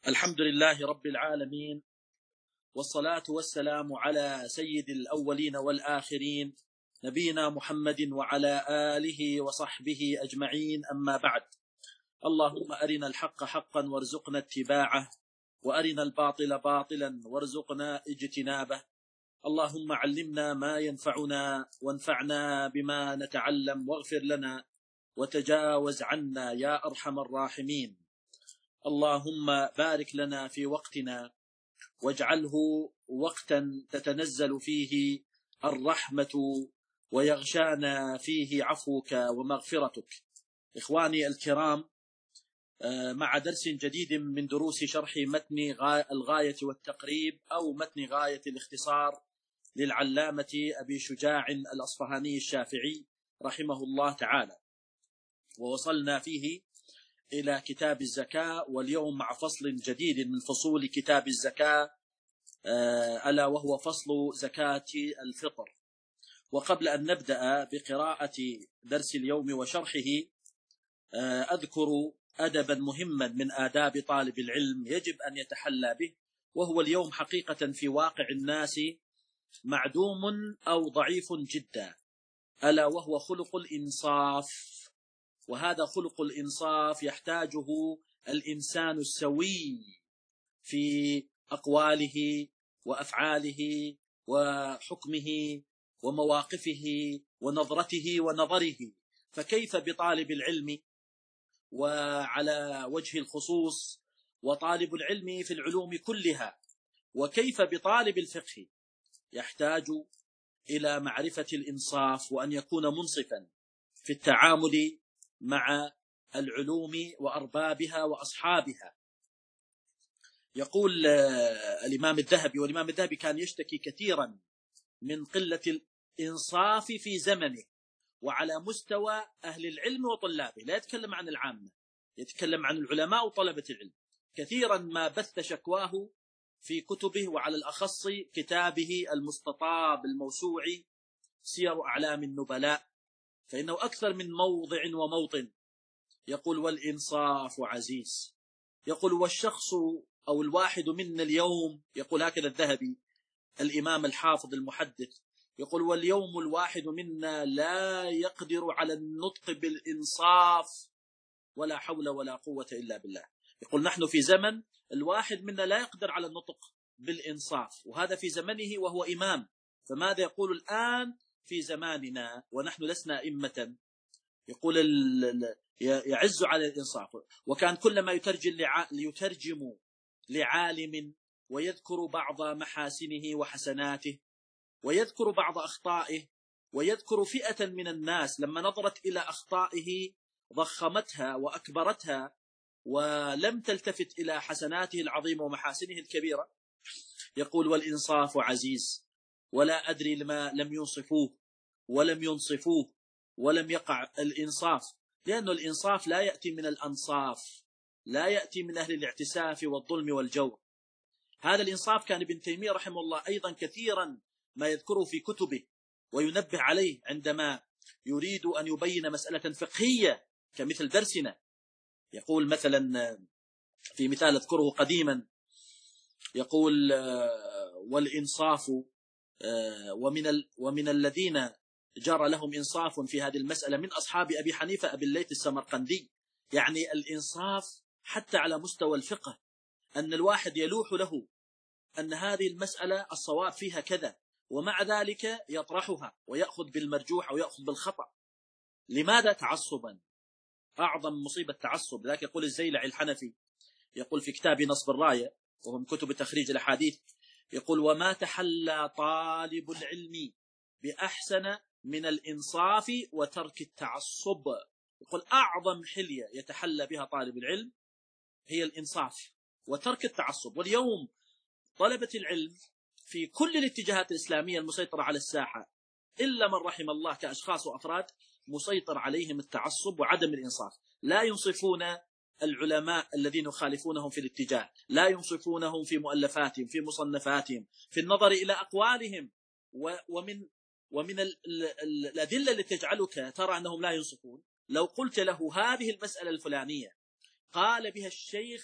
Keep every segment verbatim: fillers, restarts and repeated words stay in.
الحمد لله رب العالمين، والصلاة والسلام على سيد الأولين والآخرين نبينا محمد وعلى آله وصحبه أجمعين، أما بعد. اللهم أرنا الحق حقا وارزقنا اتباعه، وأرنا الباطل باطلا وارزقنا اجتنابه. اللهم علمنا ما ينفعنا وانفعنا بما نتعلم، واغفر لنا وتجاوز عنا يا أرحم الراحمين. اللهم بارك لنا في وقتنا، واجعله وقتا تتنزل فيه الرحمة ويغشانا فيه عفوك ومغفرتك. إخواني الكرام، مع درس جديد من دروس شرح متن الغاية والتقريب أو متن غاية الاختصار للعلامة أبي شجاع الأصفهاني الشافعي رحمه الله تعالى، ووصلنا فيه إلى كتاب الزكاة، واليوم مع فصل جديد من فصول كتاب الزكاة، ألا وهو فصل زكاة الفطر. وقبل أن نبدأ بقراءة درس اليوم وشرحه، أذكر أدبا مهما من آداب طالب العلم يجب أن يتحلى به، وهو اليوم حقيقة في واقع الناس معدوم أو ضعيف جدا، ألا وهو خلق الإنصاف. وهذا خلق الإنصاف يحتاجه الإنسان السوي في أقواله وأفعاله وحكمه ومواقفه ونظرته ونظره. فكيف بطالب العلم، وعلى وجه الخصوص وطالب العلم في العلوم كلها، وكيف بطالب الفقه يحتاج إلى معرفة الإنصاف، وأن يكون منصفا في التعامل مع العلوم وأربابها وأصحابها. يقول الإمام الذهبي، والإمام الذهبي كان يشتكي كثيرا من قلة الإنصاف في زمنه وعلى مستوى أهل العلم وطلابه، لا يتكلم عن العامة، يتكلم عن العلماء وطلبة العلم. كثيرا ما بث شكواه في كتبه، وعلى الأخص كتابه المستطاب الموسوعي سير أعلام النبلاء، فإنه أكثر من موضع وموطن يقول والإنصاف عزيز. يقول والشخص أو الواحد منا اليوم، يقول هكذا الذهبي الإمام الحافظ المحدث، يقول واليوم الواحد منا لا يقدر على النطق بالإنصاف ولا حول ولا قوة إلا بالله. يقول نحن في زمن الواحد منا لا يقدر على النطق بالإنصاف، وهذا في زمنه وهو إمام، فماذا يقول الآن في زماننا ونحن لسنا أئمة؟ يقول يعز على الإنصاف. وكان كلما يترجم ليترجم لعالم ويذكر بعض محاسنه وحسناته ويذكر بعض أخطائه ويذكر فئة من الناس لما نظرت إلى أخطائه ضخمتها وأكبرتها ولم تلتفت إلى حسناته العظيمة ومحاسنه الكبيرة. يقول والإنصاف عزيز، ولا أدري لما لم ينصفوه ولم ينصفوه ولم يقع الإنصاف، لأن الإنصاف لا يأتي من الأنصاف، لا يأتي من أهل الاعتساف والظلم والجور. هذا الإنصاف كان ابن تيمية رحمه الله أيضا كثيرا ما يذكره في كتبه وينبه عليه عندما يريد أن يبين مسألة فقهية كمثل درسنا. يقول مثلا في مثال أذكره قديما، يقول والإنصاف ومن ال ومن الذين جرى لهم إنصاف في هذه المسألة من أصحاب أبي حنيفة أبي الليث السمرقندي. يعني الإنصاف حتى على مستوى الفقه، أن الواحد يلوح له أن هذه المسألة الصواب فيها كذا، ومع ذلك يطرحها ويأخذ بالمرجوح أو يأخذ بالخطأ. لماذا؟ تعصبا. أعظم مصيبة تعصب. ذاك يقول الزيلعي الحنفي، يقول في كتاب نصب الراية وهو من كتب تخريج الأحاديث، يقول وما تحلى طالب العلم بأحسن من الإنصاف وترك التعصب. يقول أعظم حلية يتحلى بها طالب العلم هي الإنصاف وترك التعصب. واليوم طلبة العلم في كل الاتجاهات الإسلامية المسيطرة على الساحة إلا من رحم الله كأشخاص وأفراد مسيطر عليهم التعصب وعدم الإنصاف. لا ينصفون العلماء الذين يخالفونهم في الاتجاه، لا ينصفونهم في مؤلفاتهم في مصنفاتهم في النظر إلى أقوالهم. ومن ومن الأدلة التي تجعلك ترى أنهم لا ينصفون، لو قلت له هذه المسألة الفلانية قال بها الشيخ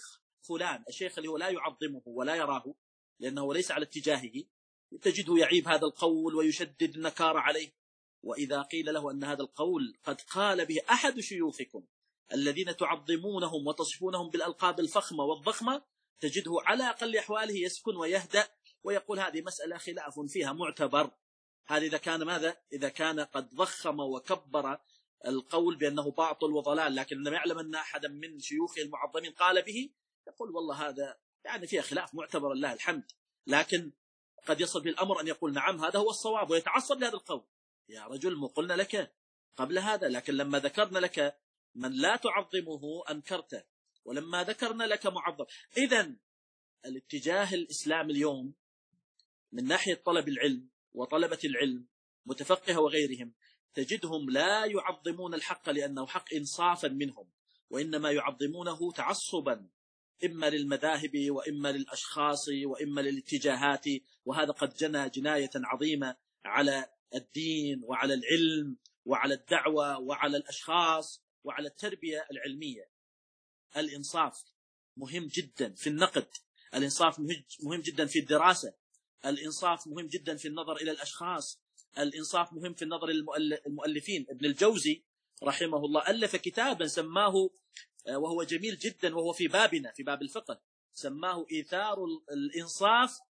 فلان الشيخ اللي هو لا يعظمه ولا يراه لأنه ليس على اتجاهه، تجده يعيب هذا القول ويشدد النكار عليه. وإذا قيل له أن هذا القول قد قال به أحد شيوخكم الذين تعظمونهم وتصفونهم بالألقاب الفخمة والضخمة، تجده على أقل أحواله يسكن ويهدأ ويقول هذه مسألة خلاف فيها معتبر. هذا إذا كان ماذا؟ إذا كان قد ضخم وكبر القول بأنه باطل وضلال، لكن لما يعلم أن أحدا من شيوخه المعظمين قال به يقول والله هذا يعني فيها خلاف معتبر لله الحمد. لكن قد يصل به الأمر أن يقول نعم هذا هو الصواب ويتعصب لهذا القول. يا رجل مو قلنا لك قبل هذا، لكن لما ذكرنا لك من لا تعظمه أنكرته، ولما ذكرنا لك معظم. إذن الاتجاه الإسلامي اليوم من ناحية طلب العلم وطلبة العلم متفقه وغيرهم، تجدهم لا يعظمون الحق لأنه حق إنصافا منهم، وإنما يعظمونه تعصبا إما للمذاهب وإما للأشخاص وإما للاتجاهات. وهذا قد جنى جناية عظيمة على الدين وعلى العلم وعلى الدعوة وعلى الأشخاص وعلى التربية العلمية. الإنصاف مهم جدا في النقد، الإنصاف مهم جدا في الدراسة، الإنصاف مهم جدا في النظر إلى الأشخاص، الإنصاف مهم في النظر للمؤلفين. ابن الجوزي رحمه الله ألف كتابا سماه، وهو جميل جدا وهو في بابنا في باب الفقه، سماه إيثار الإنصاف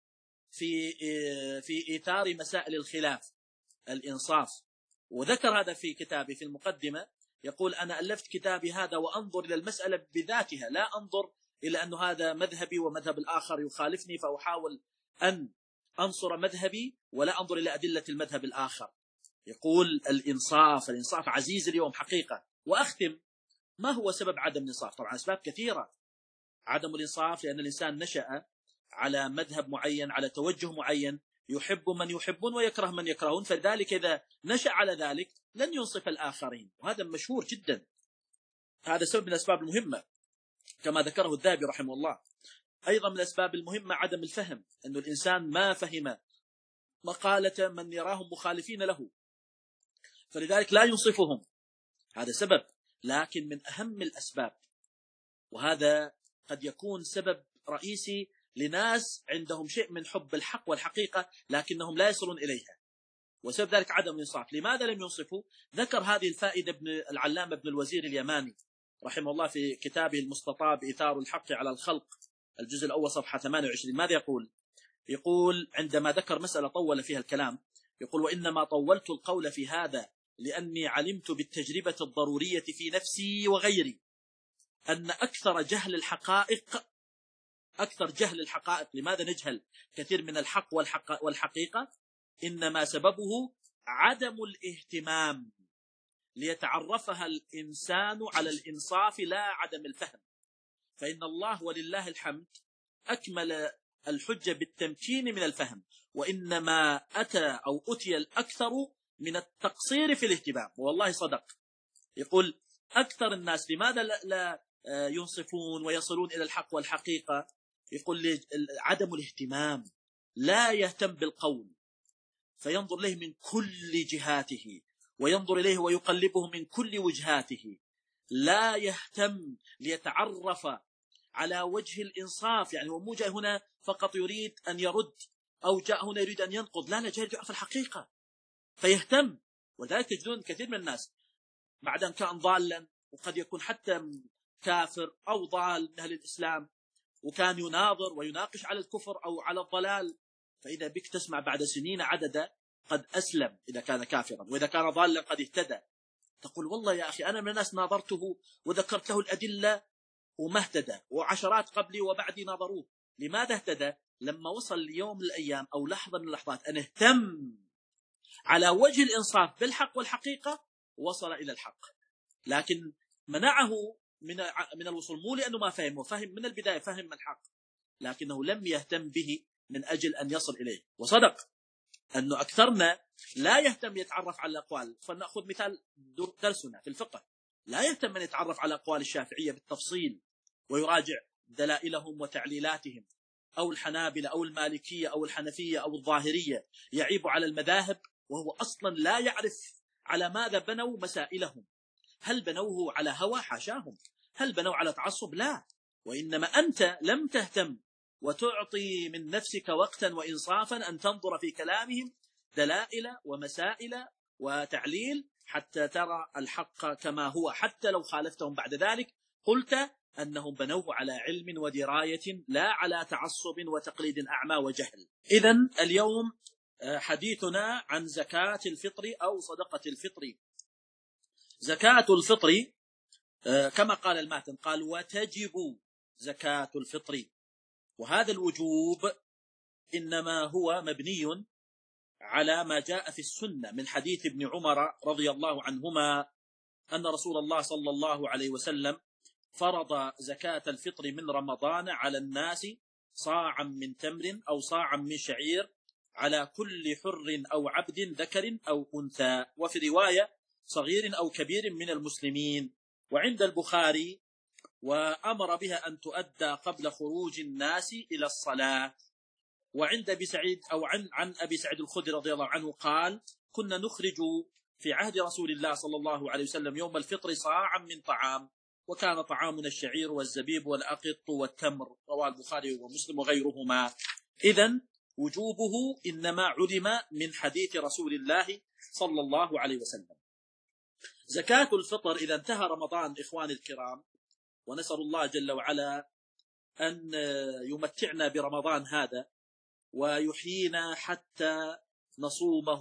في في إيثار مسائل الخلاف، الإنصاف. وذكر هذا في كتابه في المقدمة، يقول أنا ألفت كتابي هذا وأنظر إلى المسألة بذاتها، لا أنظر إلى أن هذا مذهبي ومذهب الآخر يخالفني فأحاول أن أنصر مذهبي ولا أنظر إلى أدلة المذهب الآخر. يقول الإنصاف، الإنصاف عزيز اليوم حقيقة. وأختم، ما هو سبب عدم الإنصاف؟ طبعا أسباب كثيرة. عدم الإنصاف لأن الإنسان نشأ على مذهب معين، على توجه معين، يحب من يحبون ويكره من يكرهون، فذلك إذا نشأ على ذلك لن ينصف الآخرين، وهذا مشهور جدا. هذا سبب من الأسباب المهمة كما ذكره الذهبي رحمه الله. أيضا من الأسباب المهمة عدم الفهم، أن الإنسان ما فهم مقالة من يراهم مخالفين له، فلذلك لا ينصفهم، هذا سبب. لكن من أهم الأسباب، وهذا قد يكون سبب رئيسي لناس عندهم شيء من حب الحق والحقيقة لكنهم لا يصلون إليها، وسبب ذلك عدم الإنصاف. لماذا لم ينصفوا؟ ذكر هذه الفائدة ابن العلامة ابن الوزير اليماني رحمه الله في كتابه المستطاب إيثار الحق على الخلق الجزء الأول صفحة ثمانية وعشرين. ماذا يقول؟ يقول عندما ذكر مسألة طول فيها الكلام، يقول وإنما طولت القول في هذا لأني علمت بالتجربة الضرورية في نفسي وغيري أن أكثر جهل الحقائق أكثر جهل الحقائق لماذا نجهل كثير من الحق والحق والحقيقة؟ إنما سببه عدم الاهتمام ليتعرفها الإنسان على الإنصاف لا عدم الفهم. فإن الله ولله الحمد أكمل الحجة بالتمكين من الفهم، وإنما أتى أو أتي الأكثر من التقصير في الاهتمام. والله صدق. يقول أكثر الناس لماذا لا ينصفون ويصلون إلى الحق والحقيقة؟ يقول عدم الاهتمام، لا يهتم بالقول فينظر إليه من كل جهاته وينظر إليه ويقلبه من كل وجهاته، لا يهتم ليتعرف على وجه الإنصاف. يعني هو مو جاء هنا فقط يريد أن يرد أو جاء هنا يريد أن ينقض، لا لا جاء يعرف الحقيقة فيهتم. وذلك تجدون كثير من الناس بعد أن كان ضالا، وقد يكون حتى كافر أو ضال من أهل الإسلام، وكان يناظر ويناقش على الكفر أو على الضلال، فإذا بك تسمع بعد سنين عددا قد أسلم إذا كان كافرا، وإذا كان ضالا قد اهتدى. تقول والله يا أخي أنا من الناس ناظرته وذكرت له الأدلة وما اهتدى، وعشرات قبلي وبعدي ناظروه. لماذا اهتدى؟ لما وصل ليوم من الأيام أو لحظة من اللحظات أن اهتم على وجه الإنصاف بالحق والحقيقة وصل إلى الحق. لكن منعه من من الوصول مو لأنه ما فهم، وفهم من البداية، فهم الحق، لكنه لم يهتم به من أجل أن يصل إليه. وصدق أنه أكثرنا لا يهتم يتعرف على الأقوال. فلنأخذ مثال درسنا في الفقه، لا يهتم من يتعرف على أقوال الشافعية بالتفصيل ويراجع دلائلهم وتعليلاتهم، أو الحنابلة أو المالكية أو الحنفية أو الظاهرية، يعيب على المذاهب وهو أصلا لا يعرف على ماذا بنوا مسائلهم. هل بنوه على هوى؟ حاشاهم. هل بنوا على تعصب؟ لا. وإنما أنت لم تهتم وتعطي من نفسك وقتا وإنصافا أن تنظر في كلامهم دلائل ومسائل وتعليل حتى ترى الحق كما هو، حتى لو خالفتهم بعد ذلك قلت أنهم بنوا على علم ودراية لا على تعصب وتقليد أعمى وجهل. إذن اليوم حديثنا عن زكاة الفطر أو صدقة الفطر. زكاة الفطر كما قال الماتن قال وتجب زكاة الفطر، وهذا الوجوب إنما هو مبني على ما جاء في السنة من حديث ابن عمر رضي الله عنهما أن رسول الله صلى الله عليه وسلم فرض زكاة الفطر من رمضان على الناس صاعا من تمر أو صاعا من شعير على كل حر أو عبد ذكر أو أنثى، وفي رواية صغير أو كبير من المسلمين. وعند البخاري وأمر بها أن تؤدى قبل خروج الناس إلى الصلاة. وعند أبي سعيد أو عن, عن أبي سعيد الخدري رضي الله عنه قال كنا نخرج في عهد رسول الله صلى الله عليه وسلم يوم الفطر صاعا من طعام، وكان طعامنا الشعير والزبيب والأقط والتمر، رواه البخاري ومسلم وغيرهما. إذن وجوبه إنما علم من حديث رسول الله صلى الله عليه وسلم. زكاة الفطر إذا انتهى رمضان إخواني الكرام، ونسأل الله جل وعلا أن يمتعنا برمضان هذا ويحيينا حتى نصومه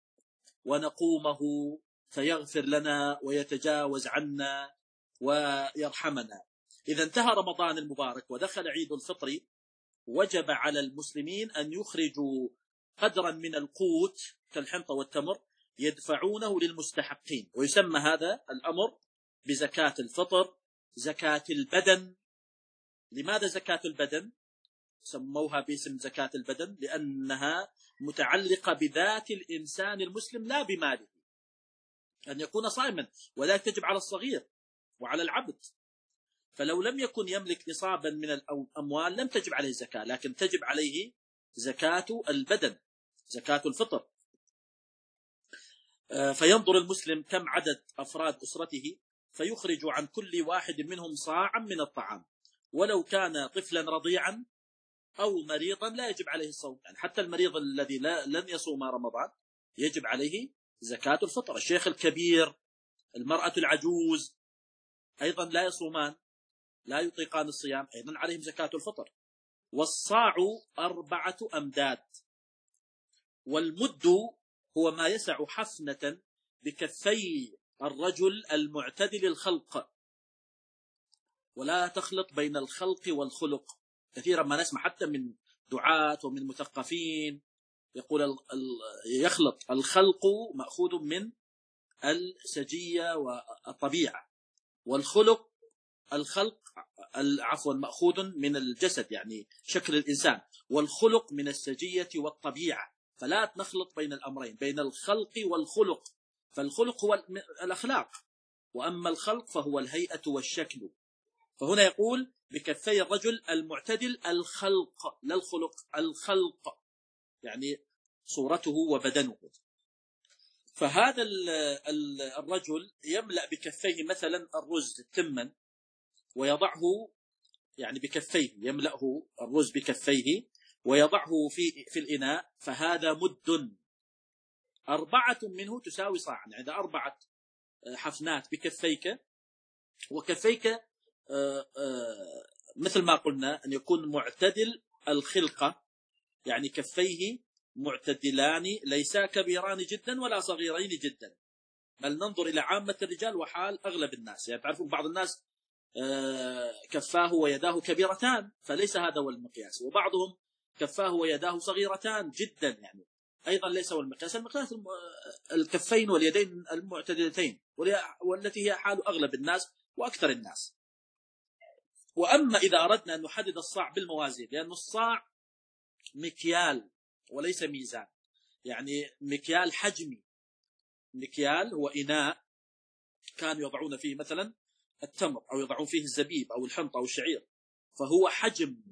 ونقومه فيغفر لنا ويتجاوز عنا ويرحمنا. إذا انتهى رمضان المبارك ودخل عيد الفطر، وجب على المسلمين أن يخرجوا قدرا من القوت كالحنطة والتمر يدفعونه للمستحقين، ويسمى هذا الأمر بزكاة الفطر. زكاة البدن. لماذا زكاة البدن؟ سموها باسم زكاة البدن لأنها متعلقة بذات الإنسان المسلم لا بماله، أن يكون صائما، وذلك تجب على الصغير وعلى العبد. فلو لم يكن يملك نصابا من الأموال لم تجب عليه زكاة، لكن تجب عليه زكاة البدن، زكاة الفطر. فينظر المسلم كم عدد أفراد أسرته فيخرج عن كل واحد منهم صاعا من الطعام، ولو كان طفلا رضيعا أو مريضا لا يجب عليه الصوم. يعني حتى المريض الذي لا لن يصوم رمضان يجب عليه زكاة الفطر. الشيخ الكبير، المرأة العجوز أيضا لا يصومان، لا يطيقان الصيام، أيضا عليهم زكاة الفطر. والصاع أربعة أمداد، والمد هو ما يسع حفنة بكفي الرجل المعتدل الخلق، ولا تخلط بين الخلق والخلق. كثيرا ما نسمع حتى من دعاة ومن مثقفين يقول يخلط. الخلق مأخوذ من السجية والطبيعة، والخلق الخلق عفوا مأخوذ من الجسد يعني شكل الإنسان، والخلق من السجية والطبيعة. فلا نخلط بين الأمرين، بين الخلق والخلق. فالخلق هو الأخلاق، وأما الخلق فهو الهيئة والشكل. فهنا يقول بكفي الرجل المعتدل الخلق، لا الخلق، الخلق يعني صورته وبدنه. فهذا الرجل يملأ بكفيه مثلا الرز تما ويضعه يعني بكفيه، يملأه الرز بكفيه ويضعه في في الإناء، فهذا مد. أربعة منه تساوي صاعا، يعني إذا أربعة حفنات بكفيك، وكفيك آآ آآ مثل ما قلنا أن يكون معتدل الخلقة، يعني كفيه معتدلان ليسا كبيران جدا ولا صغيرين جدا، بل ننظر إلى عامة الرجال وحال أغلب الناس. يعني تعرفون بعض الناس كفاه ويداه كبيرتان، فليس هذا هو المقياس، وبعضهم كفاه ويداه صغيرتان جدا، يعني أيضا ليس هو المقياس. المقياس الكفين واليدين المعتدلتين، والتي هي حال أغلب الناس وأكثر الناس. وأما إذا أردنا أن نحدد الصاع بالموازين، لأن الصاع مكيال وليس ميزان، يعني مكيال حجمي. مكيال هو إناء كانوا يضعون فيه مثلا التمر أو يضعون فيه الزبيب أو الحنطة أو الشعير، فهو حجم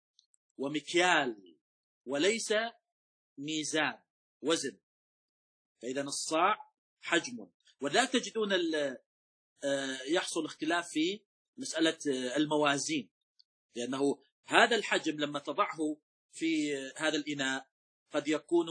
ومكيال وليس ميزان وزن. فإذا الصاع حجم، ولا تجدون يحصل اختلاف في مسألة الموازين. لأنه هذا الحجم لما تضعه في هذا الإناء قد يكون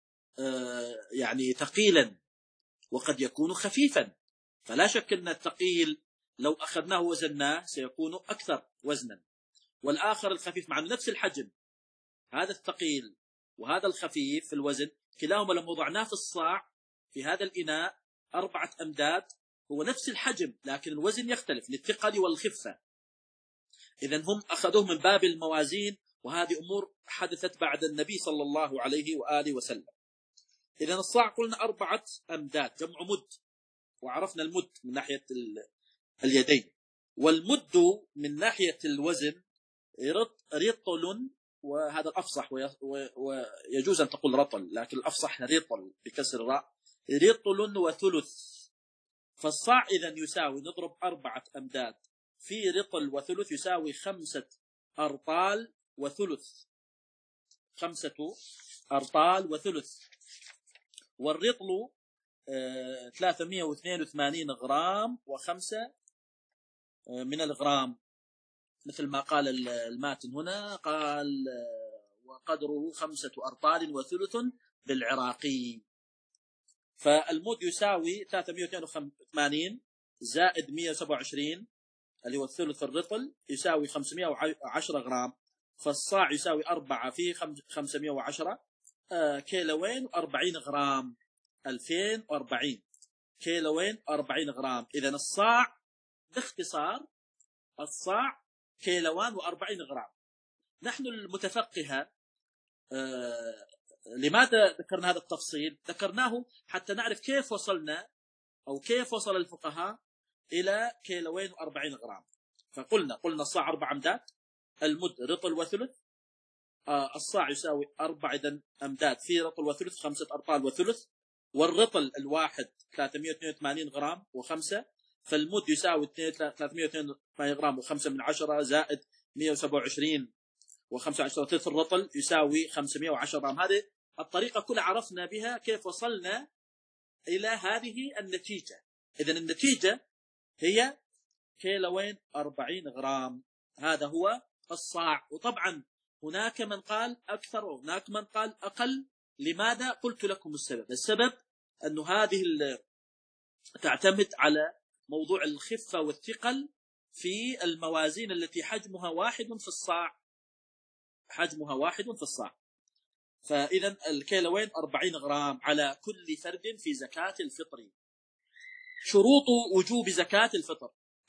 يعني ثقيلا وقد يكون خفيفا، فلا شك أن الثقيل لو أخذناه وزناه سيكون أكثر وزنا، والآخر الخفيف مع نفس الحجم، هذا الثقيل وهذا الخفيف في الوزن كلاهما لما وضعناه في الصاع في هذا الإناء أربعة أمداد هو نفس الحجم لكن الوزن يختلف للثقل والخفة. إذن هم أخذوه من باب الموازين، وهذه أمور حدثت بعد النبي صلى الله عليه وآله وسلم. إذن الصاع قلنا أربعة أمداد جمع مد، وعرفنا المد من ناحية اليدين، والمد من ناحية الوزن رطل، وهذا الأفصح ويجوز أن تقول رطل لكن الأفصح رطل بكسر الراء، رطل وثلث. فالصاع إذن يساوي نضرب أربعة أمداد في رطل وثلث يساوي خمسة أرطال وثلث، خمسة أرطال وثلث. والرطل ثلاثمائة واثنين وثمانين غرام وخمسة من الغرام، مثل ما قال الماتن هنا، قال وقدره خمسة أرطال وثلث بالعراقي. فالمد يساوي ثلاثمائة واثنين وثمانين زائد مائة وسبعة وعشرين اللي هو الثلث الرطل يساوي خمسمائة وعشرة غرام، فالصاع يساوي أربعة في خمسمائة وعشرة كيلوين وأربعين غرام، ألفين وأربعين كيلوين وأربعين غرام. إذن الصاع باختصار الصاع كيلوان وأربعين غرام. نحن المتفقهة آه لماذا ذكرنا هذا التفصيل؟ ذكرناه حتى نعرف كيف وصلنا أو كيف وصل الفقهاء إلى كيلوين وأربعين غرام. فقلنا قلنا الصاع أربع أمداد، المد رطل وثلث، آه الصاع يساوي أربع أمداد في رطل وثلث خمسة أرطال وثلث، والرطل الواحد ثلاثمائة واثنين وثمانين غرام وخمسة، فالمد يساوي ثلاثمائة واثنين وثمانين غرام وخمسة من عشرة زائد مائة وسبعة وعشرين وخمسة عشر ثلث الرطل يساوي خمسمائة وعشرة غرام. هذه الطريقة كلها عرفنا بها كيف وصلنا إلى هذه النتيجة. إذن النتيجة هي كيلوين أربعين غرام، هذا هو الصاع. وطبعا هناك من قال أكثر وهناك من قال أقل. لماذا؟ قلت لكم السبب. السبب أن هذه تعتمد على موضوع الخفة والثقل في الموازين التي حجمها واحد في الصاع، حجمها واحد في الصاع. فإذا الكيلوين أربعين غرام على كل فرد في زكاة الفطر. شروط وجوب زكاة الفطر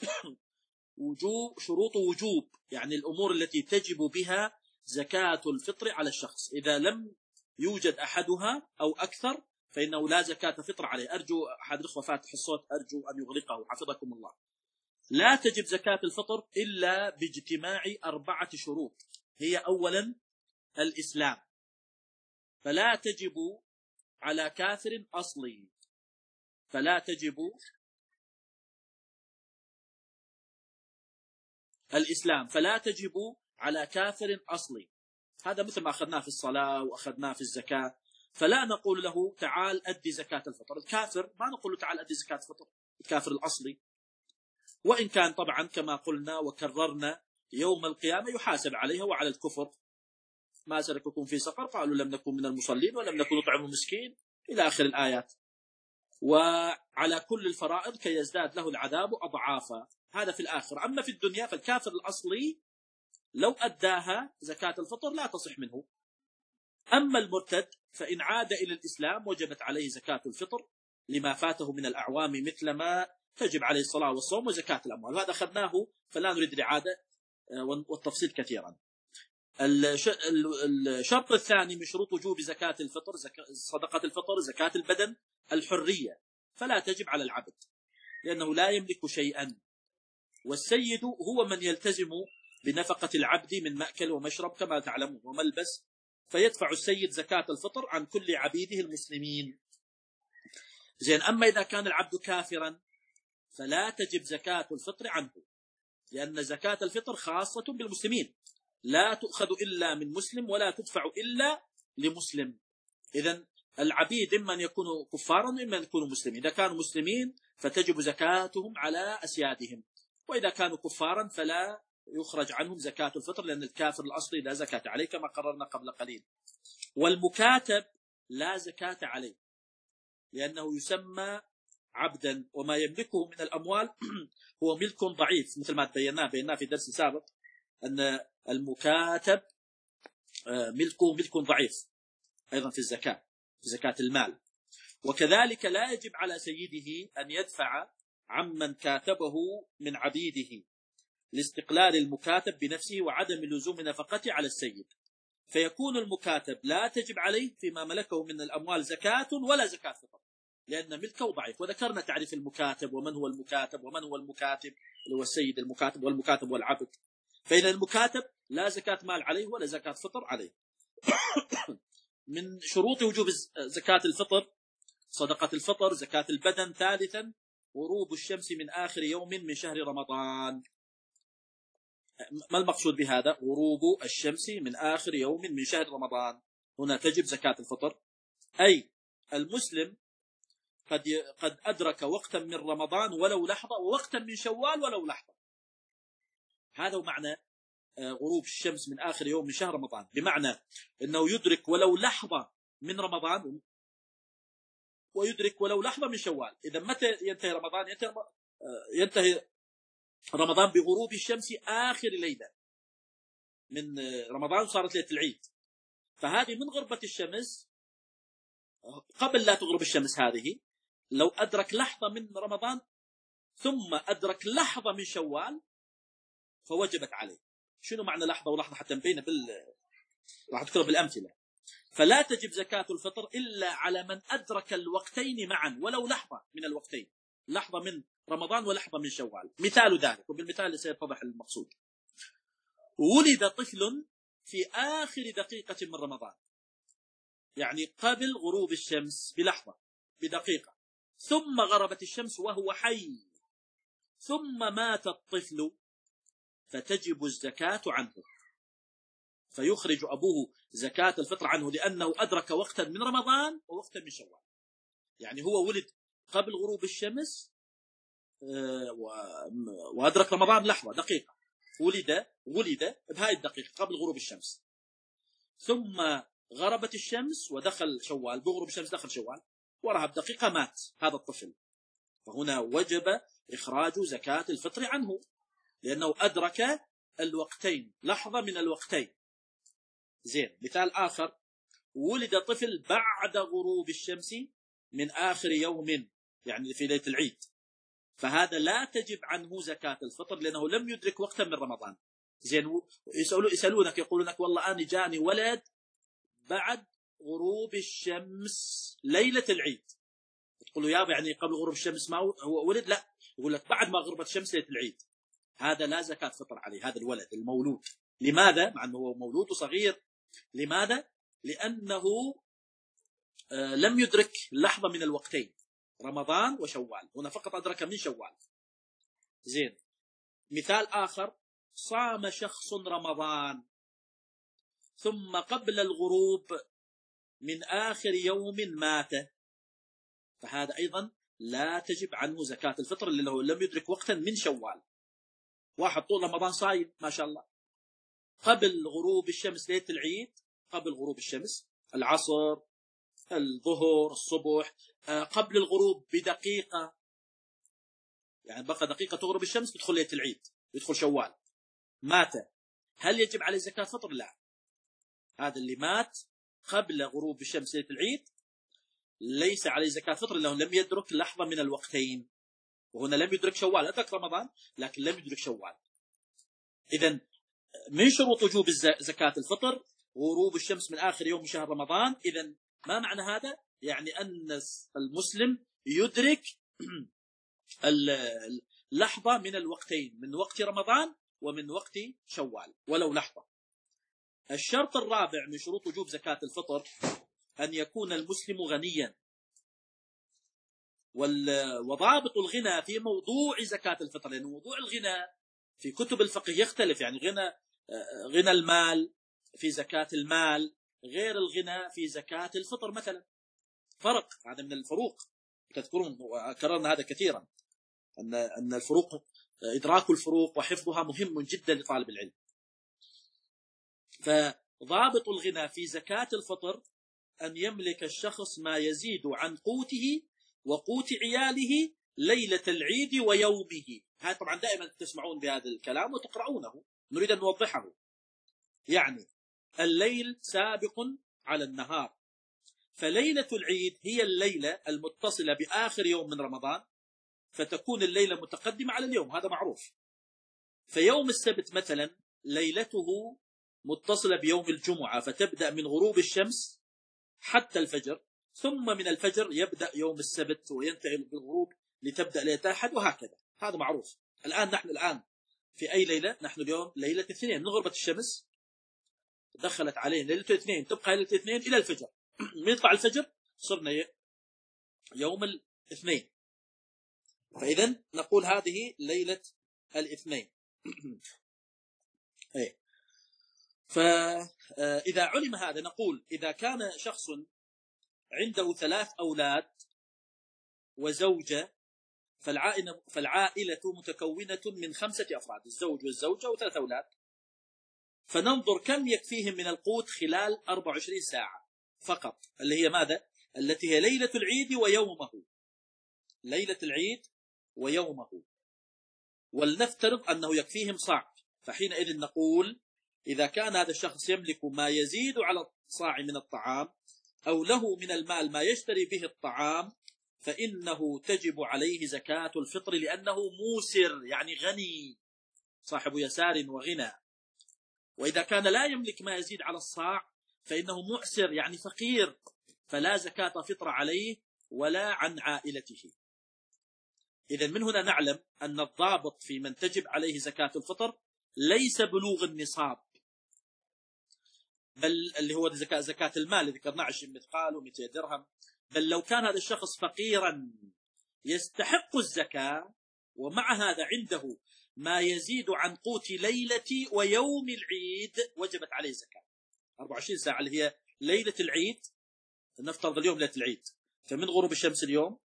وجوب شروط وجوب يعني الأمور التي تجب بها زكاة الفطر على الشخص. إذا لم يوجد أحدها أو أكثر فإنه لا زكاة فطر عليه. أرجو أحد الأخوة فاتح الصوت أرجو أن يغلقه حفظكم الله. لا تجب زكاة الفطر إلا باجتماع أربعة شروط. هي أولا الإسلام، فلا تجب على كافر أصلي، فلا تجب الإسلام فلا تجب على كافر أصلي. هذا مثل ما أخذناه في الصلاة وأخذناه في الزكاة. فلا نقول له تعال أدي زكاة الفطر. الكافر ما نقول له تعال أدي زكاة الفطر، الكافر الأصلي، وإن كان طبعا كما قلنا وكررنا يوم القيامة يحاسب عليها وعلى الكفر. ما سلككم في سقر؟ قالوا لم نكن من المصلين ولم نكن نطعم المسكين إلى آخر الآيات. وعلى كل الفرائض كي يزداد له العذاب أضعافا. هذا في الآخر. أما في الدنيا فالكافر الأصلي لو أداها زكاة الفطر لا تصح منه. أما المرتد فإن عاد إلى الإسلام وجبت عليه زكاة الفطر لما فاته من الأعوام، مثل ما تجب عليه الصلاة والصوم وزكاة الأموال. وهذا أخذناه فلا نريد الإعادة والتفصيل كثيرا. الشرط الثاني من شروط وجوب زكاة الفطر صدقة الفطر زكاة البدن الحرية، فلا تجب على العبد لأنه لا يملك شيئا، والسيد هو من يلتزم بنفقة العبد من مأكل ومشرب كما تعلمون وملبس، فيدفع السيد زكاة الفطر عن كل عبيده المسلمين. زين. أما إذا كان العبد كافرا فلا تجب زكاة الفطر عنه، لأن زكاة الفطر خاصة بالمسلمين، لا تؤخذ إلا من مسلم ولا تدفع إلا لمسلم. إذن العبيد إما أن يكونوا كفارا وإما أن يكونوا مسلمين. إذا كانوا مسلمين فتجب زكاتهم على أسيادهم، وإذا كانوا كفارا فلا يخرج عنهم زكاة الفطر، لأن الكافر الأصلي لا زكاة عليه كما قررنا قبل قليل. والمكاتب لا زكاة عليه لأنه يسمى عبدا، وما يملكه من الأموال هو ملك ضعيف، مثل ما بيناه بيناه في درس سابق أن المكاتب ملكه ملك ضعيف أيضا في الزكاة، في زكاة المال. وكذلك لا يجب على سيده أن يدفع عمن كاتبه من عبيده لاستقلال المكاتب بنفسه وعدم لزوم نفقته على السيد، فيكون المكاتب لا تجب عليه فيما ملكه من الأموال زكاة ولا زكاة فطر، لأن ملكه ضعيف. وذكرنا تعريف المكاتب ومن هو المكاتب ومن هو المكاتب، اللي هو السيد المكاتب، والمكاتب والعبد. فإن المكاتب لا زكاة مال عليه ولا زكاة فطر عليه. من شروط وجوب زكاة الفطر صدقة الفطر، زكاة البدن. ثالثا غروب الشمس من آخر يوم من شهر رمضان. ما المقصود بهذا؟ غروب الشمس من آخر يوم من شهر رمضان، هنا تجب زكاة الفطر. أي المسلم قد قد أدرك وقتا من رمضان ولو لحظة، ووقتا من شوال ولو لحظة. هذا هو معنى غروب الشمس من آخر يوم من شهر رمضان، بمعنى أنه يدرك ولو لحظة من رمضان ويدرك ولو لحظة من شوال. إذا متى ينتهي رمضان؟ ينتهي رمضان بغروب الشمس آخر ليلة من رمضان، صارت ليلة العيد. فهذه من غربة الشمس قبل لا تغرب الشمس، هذه لو أدرك لحظة من رمضان ثم أدرك لحظة من شوال فوجبت عليه. شنو معنى لحظة ولحظة حتى نبين بال راح أذكر بالأمثلة. فلا تجب زكاة الفطر إلا على من أدرك الوقتين معا ولو لحظة من الوقتين، لحظة من رمضان ولحظة من شوال. مثال ذلك، وبالمثال سيتضح المقصود. ولد طفل في آخر دقيقة من رمضان، يعني قبل غروب الشمس بلحظة بدقيقة، ثم غربت الشمس وهو حي، ثم مات الطفل، فتجب الزكاة عنه، فيخرج أبوه زكاة الفطر عنه لأنه أدرك وقتا من رمضان ووقتا من شوال. يعني هو ولد قبل غروب الشمس وأدرك رمضان لحظة دقيقة، ولد ولد بهاي الدقيقة قبل غروب الشمس، ثم غربت الشمس ودخل شوال، بغروب الشمس دخل شوال، وراها بدقيقة مات هذا الطفل. فهنا وجب إخراج زكاة الفطر عنه لأنه أدرك الوقتين، لحظة من الوقتين. زين. مثال آخر، ولد طفل بعد غروب الشمس من آخر يوم، يعني في ليلة العيد، فهذا لا تجب عنه زكاة الفطر لأنه لم يدرك وقتا من رمضان. زين. يسألون يسألونك يقولونك والله أنا جاني ولد بعد غروب الشمس ليلة العيد، تقول له يابا يعني قبل غروب الشمس ما هو ولد؟ لا، يقول لك بعد ما غربت الشمس ليلة العيد. هذا لا زكاة فطر عليه، هذا الولد المولود. لماذا؟ مع أنه هو مولود صغير. لماذا؟ لأنه آه لم يدرك لحظة من الوقتين، رمضان وشوال، هنا فقط أدرك من شوال. زين. مثال آخر، صام شخص رمضان ثم قبل الغروب من آخر يوم مات، فهذا أيضا لا تجب عنه زكاة الفطر لأنه لم يدرك وقتا من شوال. واحد طول رمضان صايم ما شاء الله، قبل غروب الشمس ليلة العيد، قبل غروب الشمس العصر الظهر الصبح، قبل الغروب بدقيقة، يعني بقى دقيقة تغرب الشمس تدخل ليلة العيد، يدخل شوال، مات، هل يجب عليه زكاة فطر؟ لا. هذا اللي مات قبل غروب الشمس ليلة العيد ليس عليه زكاة فطر لأنه لم يدرك لحظة من الوقتين، وهنا لم يدرك شوال، أدرك رمضان لكن لم يدرك شوال. إذن من شروط وجوب زكاة الفطر غروب الشمس من آخر يوم من شهر رمضان. إذن ما معنى هذا؟ يعني أن المسلم يدرك اللحظة من الوقتين، من وقت رمضان ومن وقت شوال ولو لحظة. الشرط الرابع من شروط وجوب زكاة الفطر أن يكون المسلم غنيا. وضابط الغنى في موضوع زكاة الفطر، لأن موضوع الغنى في كتب الفقه يختلف، يعني غنى غنى المال في زكاة المال غير الغنى في زكاة الفطر مثلا، فرق. هذا من الفروق، تذكرون وكررنا هذا كثيرا، أن أن الفروق إدراك الفروق وحفظها مهم جدا لطالب العلم. فضابط الغنى في زكاة الفطر أن يملك الشخص ما يزيد عن قوته وقوت عياله ليلة العيد ويومه. هذا طبعا دائما تسمعون بهذا الكلام وتقرؤونه، نريد أن نوضحه. يعني الليل سابق على النهار، فليلة العيد هي الليلة المتصلة بآخر يوم من رمضان، فتكون الليلة متقدمة على اليوم، هذا معروف. فيوم السبت مثلا ليلته متصلة بيوم الجمعة، فتبدأ من غروب الشمس حتى الفجر، ثم من الفجر يبدأ يوم السبت وينتهي بالغروب لتبدأ ليلة الأحد، وهكذا. هذا معروف. الآن نحن الآن في أي ليلة؟ نحن اليوم ليلة الاثنين، من غربة الشمس دخلت علينا ليلة الاثنين، تبقى ليلة الاثنين إلى الفجر. من يطلع الفجر صرنا يوم الاثنين. فإذا نقول هذه ليلة الاثنين. إيه. فإذا علم هذا نقول إذا كان شخص عنده ثلاث أولاد وزوجة، فالعائلة, فالعائلة متكونة من خمسة أفراد، الزوج والزوجة وثلاث أولاد، فننظر كم يكفيهم من القوت خلال أربع وعشرين ساعة فقط، اللي هي ماذا؟ التي هي ليلة العيد ويومه، ليلة العيد ويومه. ولنفترض أنه يكفيهم صاع، فحينئذ نقول إذا كان هذا الشخص يملك ما يزيد على الصاع من الطعام، أو له من المال ما يشتري به الطعام، فإنه تجب عليه زكاة الفطر، لأنه موسر، يعني غني، صاحب يسار وغنى. وإذا كان لا يملك ما يزيد على الصاع فإنه معسر، يعني فقير، فلا زكاة فطر عليه ولا عن عائلته. إذن من هنا نعلم أن الضابط في من تجب عليه زكاة الفطر ليس بلوغ النصاب، بل اللي هو زكاة, زكاة المال، ذكرنا عشرين مثقال ومئتين درهم. بل لو كان هذا الشخص فقيرا يستحق الزكاة، ومع هذا عنده ما يزيد عن قوت ليلة ويوم العيد، وجبت عليه زكاة. أربع وعشرين ساعة اللي هي ليلة العيد، نفترض اليوم ليلة العيد، فمن غروب الشمس اليوم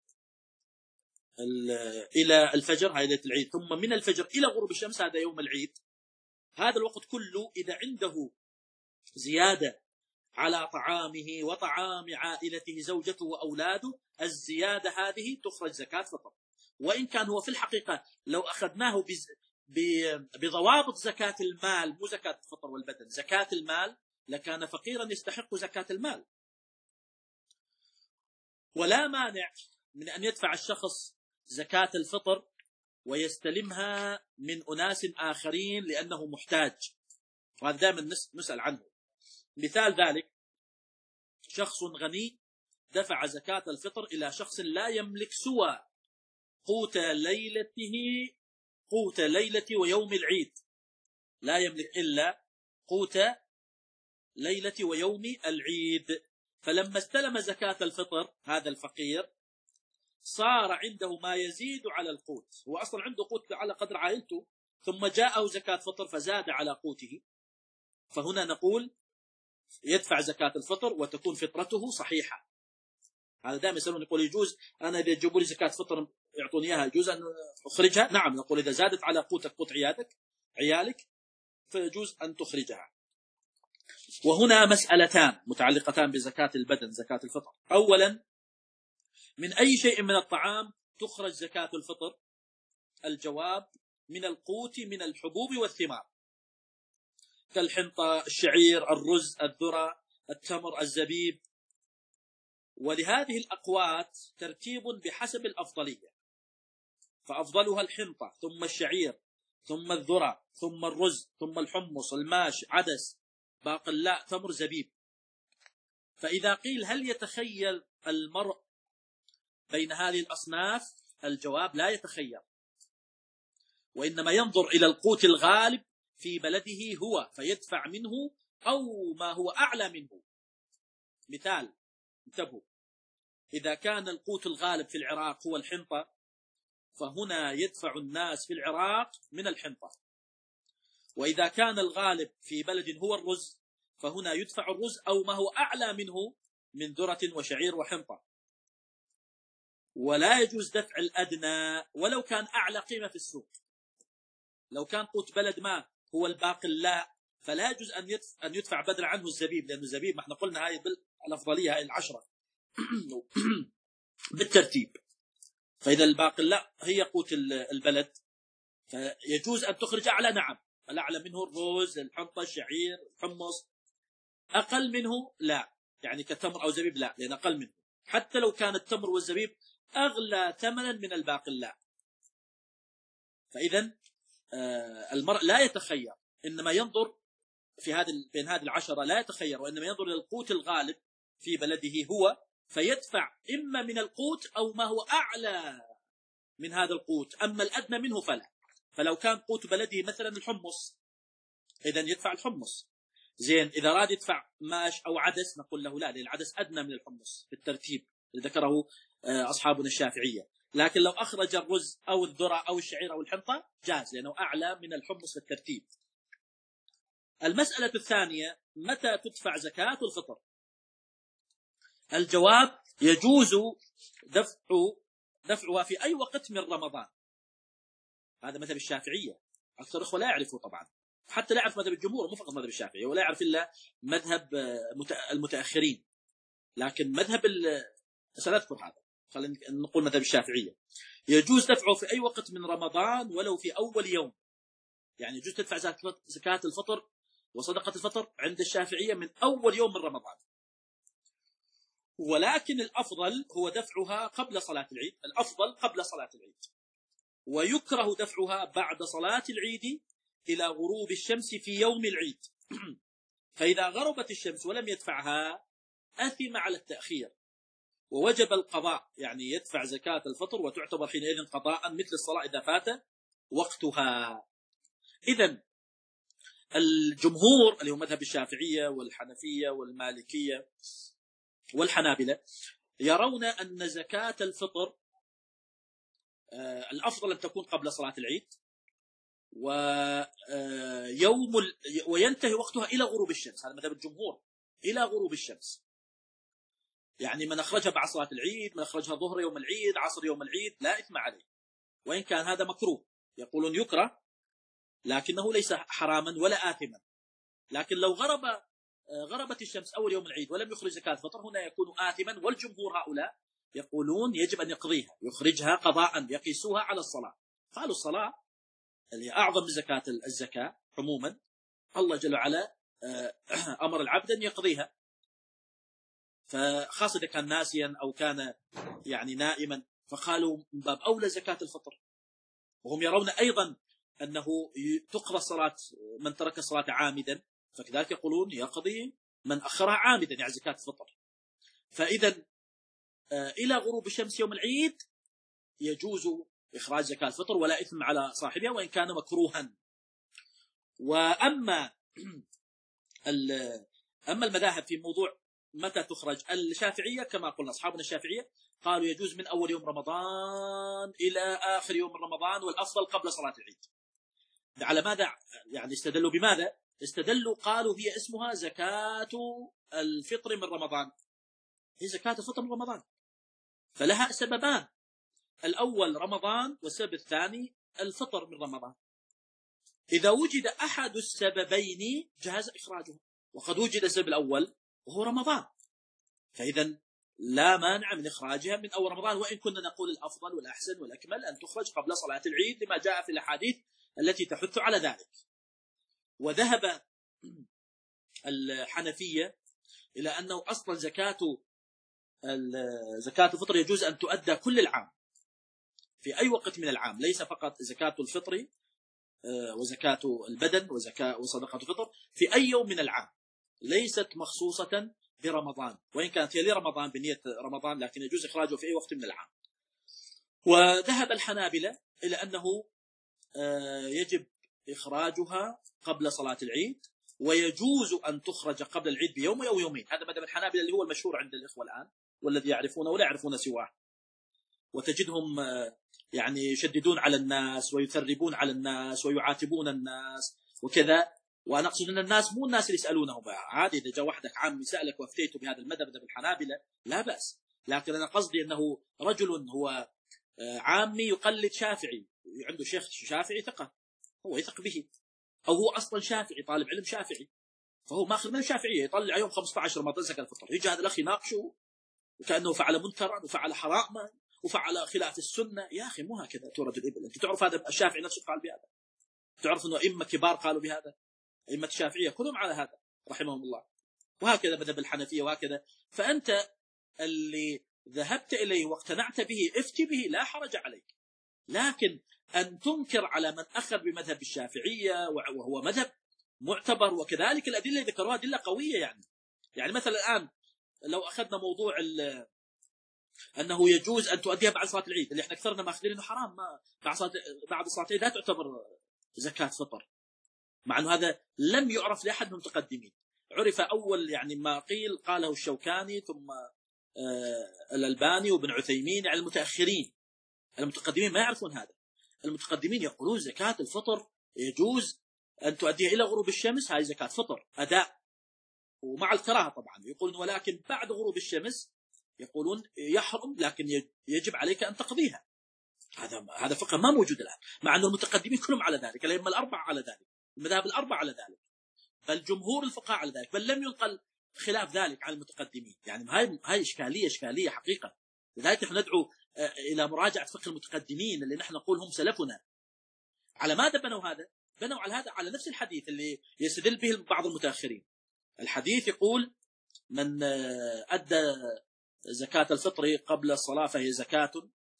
إلى الفجر هذه ليلة العيد، ثم من الفجر إلى غروب الشمس هذا يوم العيد. هذا الوقت كله إذا عنده زيادة على طعامه وطعام عائلته زوجته وأولاده، الزيادة هذه تخرج زكاة فطر. وإن كان هو في الحقيقة لو أخذناه بضوابط زكاة المال، مو زكاة الفطر والبدن، زكاة المال، لكان فقيرا يستحق زكاة المال. ولا مانع من أن يدفع الشخص زكاة الفطر ويستلمها من أناس آخرين لأنه محتاج، وهذا دائما نسأل عنه. مثال ذلك شخص غني دفع زكاة الفطر إلى شخص لا يملك سوى قوت ليلته، قوت ليلة ويوم العيد، لا يملك إلا قوت ليلة ويوم العيد. فلما استلم زكاة الفطر هذا الفقير صار عنده ما يزيد على القوت، هو أصلا عنده قوت على قدر عائلته، ثم جاءه زكاة فطر فزاد على قوته، فهنا نقول يدفع زكاة الفطر وتكون فطرته صحيحة. هذا دائما يسألون، يقول يجوز أنا إذا جابوا لي زكاة فطر يعطوني إياها يجوز أن أخرجها؟ نعم، نقول إذا زادت على قوتك قوت عيالك عيالك فيجوز أن تخرجها. وهنا مسألتان متعلقتان بزكاة البدن، زكاة الفطر. أولا، من أي شيء من الطعام تخرج زكاة الفطر؟ الجواب من القوت، من الحبوب والثمار، كالحنطة، الشعير، الرز، الذرة، التمر، الزبيب. ولهذه الأقوات ترتيب بحسب الأفضلية، فأفضلها الحنطة، ثم الشعير، ثم الذرة، ثم الرز، ثم الحمص، الماش، عدس، باقلاء، تمر، زبيب. فإذا قيل هل يتخيل المرء بين هذه الأصناف؟ الجواب لا يتخير، وإنما ينظر إلى القوت الغالب في بلده هو فيدفع منه أو ما هو أعلى منه. مثال، انتبهوا، إذا كان القوت الغالب في العراق هو الحنطة، فهنا يدفع الناس في العراق من الحنطة. وإذا كان الغالب في بلد هو الرز، فهنا يدفع الرز أو ما هو أعلى منه من ذرة وشعير وحنطة. ولا يجوز دفع الأدنى ولو كان أعلى قيمة في السوق. لو كان قوت بلد ما هو الباقلاء فلا يجوز أن يدفع, أن يدفع بدل عنه الزبيب، لأن الزبيب ما احنا قلنا هاي الأفضلية هاي العشرة بالترتيب. فإذا الباقلاء هي قوت البلد فيجوز أن تخرج أعلى، نعم، الأعلى منه الرز، الحنطة، الشعير، الحمص. أقل منه لا، يعني كتمر أو زبيب لا، لأن أقل منه حتى لو كان التمر والزبيب أغلى ثمنا من الباقلاء. فإذا المرء لا يتخير، إنما ينظر في هذه بين هذه العشرة لا يتخير، وإنما ينظر للقوت الغالب في بلده هو، فيدفع إما من القوت أو ما هو أعلى من هذا القوت، أما الأدنى منه فلا. فلو كان قوت بلده مثلا الحمص إذن يدفع الحمص. زين، إذا راد يدفع ماش أو عدس نقول له لا، لأن العدس أدنى من الحمص بالترتيب اللي ذكره أصحابنا الشافعية. لكن لو أخرج الرز أو الذرة أو الشعير أو الحنطة جاز، لأنه أعلى من الحمص بالترتيب. المسألة الثانية، متى تدفع زكاة الفطر؟ الجواب يجوز دفع دفعها في أي وقت من رمضان. هذا مذهب الشافعية، أكثر إخوة لا يعرفوا طبعا، حتى لا يعرف مذهب الجمهور، مو فقط مذهب الشافعية، ولا يعرف إلا مذهب المتأخرين. لكن مذهب سنذكر هذا، خلينا نقول مذهب الشافعية يجوز دفعه في أي وقت من رمضان ولو في أول يوم. يعني يجوز تدفع زكاة الفطر وصدقة الفطر عند الشافعية من أول يوم من رمضان، ولكن الأفضل هو دفعها قبل صلاة العيد، الأفضل قبل صلاة العيد، ويكره دفعها بعد صلاة العيد إلى غروب الشمس في يوم العيد. فإذا غربت الشمس ولم يدفعها أثم على التأخير ووجب القضاء، يعني يدفع زكاة الفطر وتعتبر حينئذ قضاء مثل الصلاة إذا فات وقتها. إذن الجمهور اللي هو مذهب الشافعية والحنفية والمالكية والحنابلة يرون أن زكاة الفطر الأفضل أن تكون قبل صلاة العيد، ويوم وينتهي وقتها إلى غروب الشمس. هذا مذهب الجمهور، إلى غروب الشمس. يعني من أخرجها بعد صلاة العيد، من أخرجها ظهر يوم العيد، عصر يوم العيد، لا إثم عليه، وإن كان هذا مكروه، يقولون يكره لكنه ليس حراما ولا آثما. لكن لو غرب غربت الشمس أول يوم العيد ولم يخرج زكاة الفطر هنا يكون آثما، والجمهور هؤلاء يقولون يجب أن يقضيها، يخرجها قضاء، يقيسوها على الصلاة. قالوا الصلاة اللي أعظم من زكاة الزكاة عموما، الله جل وعلا أمر العبد أن يقضيها، فخاصة إذا كان ناسيا أو كان يعني نائما، فقالوا من باب أولى زكاة الفطر. وهم يرون أيضا أنه تقضى الصلاة من ترك الصلاة عامدا، فكذلك يقولون يقضي من أخرها عامدا، يعني زكاة الفطر. فإذا إلى غروب الشمس يوم العيد يجوز إخراج زكاة الفطر ولا إثم على صاحبها وإن كان مكروها. وأما أما المذاهب في موضوع متى تخرج، الشافعية كما قلنا أصحابنا الشافعية قالوا يجوز من أول يوم رمضان إلى آخر يوم رمضان، والأفضل قبل صلاة العيد. على ماذا يعني استدلوا؟ بماذا استدلوا؟ قالوا هي اسمها زكاة الفطر من رمضان، هي زكاة الفطر من رمضان، فلها سببان، الأول رمضان والسبب الثاني الفطر من رمضان. إذا وجد أحد السببين جاز إخراجه، وقد وجد السبب الأول وهو رمضان، فإذا لا مانع من إخراجها من أول رمضان، وإن كنا نقول الأفضل والأحسن والأكمل أن تخرج قبل صلاة العيد لما جاء في الأحاديث التي تحث على ذلك. وذهب الحنفية إلى أنه أصلا زكاة زكاة الفطر يجوز أن تؤدى كل العام في أي وقت من العام، ليس فقط زكاة الفطر وزكاة البدن وزكاة وصدقة الفطر، في أي يوم من العام، ليست مخصوصة برمضان، وإن كانت هي لرمضان بنية رمضان، لكن يجوز إخراجه في أي وقت من العام. وذهب الحنابلة إلى أنه يجب إخراجها قبل صلاة العيد، ويجوز أن تخرج قبل العيد بيوم أو يومين. هذا مذهب الحنابلة اللي هو المشهور عند الإخوة الآن، والذي يعرفونه ولا يعرفون سواه، وتجدهم يعني يشددون على الناس ويثربون على الناس ويعاتبون الناس وكذا. وأنا أقصد أن الناس مو الناس اللي يسألونه بقى. عادي إذا جاء واحدك عام يسألك وافتيته بهذا المذهب مذهب الحنابلة لا بأس، لكن أنا قصدي أنه رجل هو عامي يقلد شافعي، عنده شيخ شافعي ثقة، هو يثق به، أو هو أصلا شافعي، طالب علم شافعي، فهو ماخذ من الشافعية، يطلع يوم خمسة عشر رمضان زكاة الفطر، يجي هذا الأخ يناقشه وكأنه فعل منكرا وفعل حراما وفعل خلاف السنة. يا أخي مو هكذا تورد الإبل. أنت تعرف هذا الشافعي نفسه قال بهذا، تعرف أنه أئمة كبار قالوا بهذا، أئمة الشافعية كلهم على هذا رحمهم الله، وهكذا مذهب الحنفية وهكذا. فأنت اللي ذهبت إليه واقتنعت به افتي به، لا حرج عليك. لكن أن تنكر على من أخذ بمذهب الشافعية وهو مذهب معتبر، وكذلك الأدلة ذكروها أدلة قوية. يعني يعني مثلا الآن لو أخذنا موضوع أنه يجوز أن تؤديها بعد صلاة العيد، اللي احنا أكثرنا ماخذين أنه حرام، ما بعد صلاة بعد صلاة العيد لا تعتبر زكاة فطر، مع أنه هذا لم يعرف لأحد من المتقدمين. عرف أول يعني ما قيل قاله الشوكاني ثم آه الألباني وابن عثيمين، يعني المتأخرين. المتقدمين ما يعرفون هذا. المتقدمين يقولون زكاة الفطر يجوز أن تؤديها إلى غروب الشمس، هذه زكاة فطر أداء، ومع الكراهة طبعا. يقولون ولكن بعد غروب الشمس يقولون يحرم، لكن يجب عليك أن تقضيها. هذا هذا فقه ما موجود الآن، مع أن المتقدمين كلهم على ذلك، الأئمة الأربعة على ذلك، المذاهب الأربعة على ذلك، بل جمهور الفقهاء على ذلك، بل لم ينقل خلاف ذلك عن المتقدمين. يعني هاي هاي إشكالية إشكالية حقيقة. لذلك نحن ندعو إلى مراجعة فقه المتقدمين اللي نحن نقول هم سلفنا. على ماذا بنوا هذا؟ بنوا على هذا، على نفس الحديث اللي يستدل به بعض المتأخرين. الحديث يقول من أدى زكاة الفطر قبل الصلاة فهي زكاة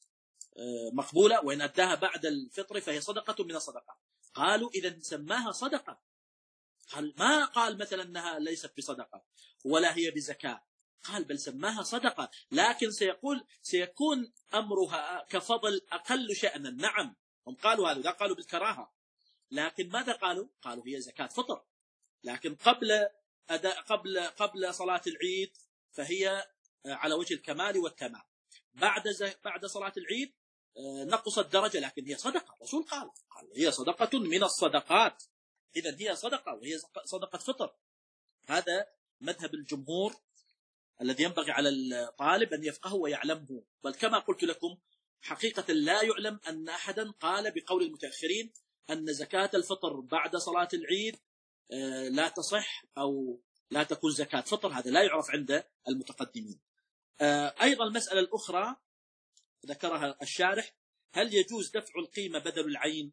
مقبولة، وإن أداها بعد الفطر فهي صدقة من الصدقة. قالوا إذا سماها صدقة، قال ما قال مثلا أنها ليست بصدقة ولا هي بزكاة، قال بل سماها صدقة، لكن سيقول سيكون أمرها كفضل أقل شأنا. نعم هم قالوا هذا، قالوا بالكراهة، لكن ماذا قالوا؟ قالوا هي زكاة فطر، لكن قبل أداء قبل قبل صلاة العيد فهي على وجه الكمال والتمام، بعد بعد صلاة العيد نقصت درجة، لكن هي صدقة. الرسول قال قال هي صدقة من الصدقات، إذا هي صدقة وهي صدقة فطر. هذا مذهب الجمهور الذي ينبغي على الطالب أن يفقهه ويعلمه. بل كما قلت لكم حقيقة لا يعلم أن أحدا قال بقول المتأخرين أن زكاة الفطر بعد صلاة العيد لا تصح أو لا تكون زكاة فطر، هذا لا يعرف عند المتقدمين. أيضا المسألة الأخرى ذكرها الشارح، هل يجوز دفع القيمة بدل العين؟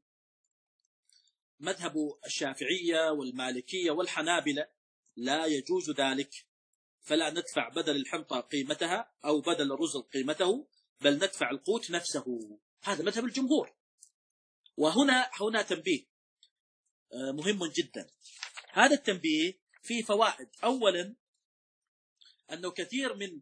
مذهب الشافعية والمالكية والحنابلة لا يجوز ذلك، فلا ندفع بدل الحنطة قيمتها أو بدل الرزق قيمته، بل ندفع القوت نفسه. هذا مذهب الجمهور. وهنا هنا تنبيه مهم جدا. هذا التنبيه فيه فوائد. أولا أنه كثير من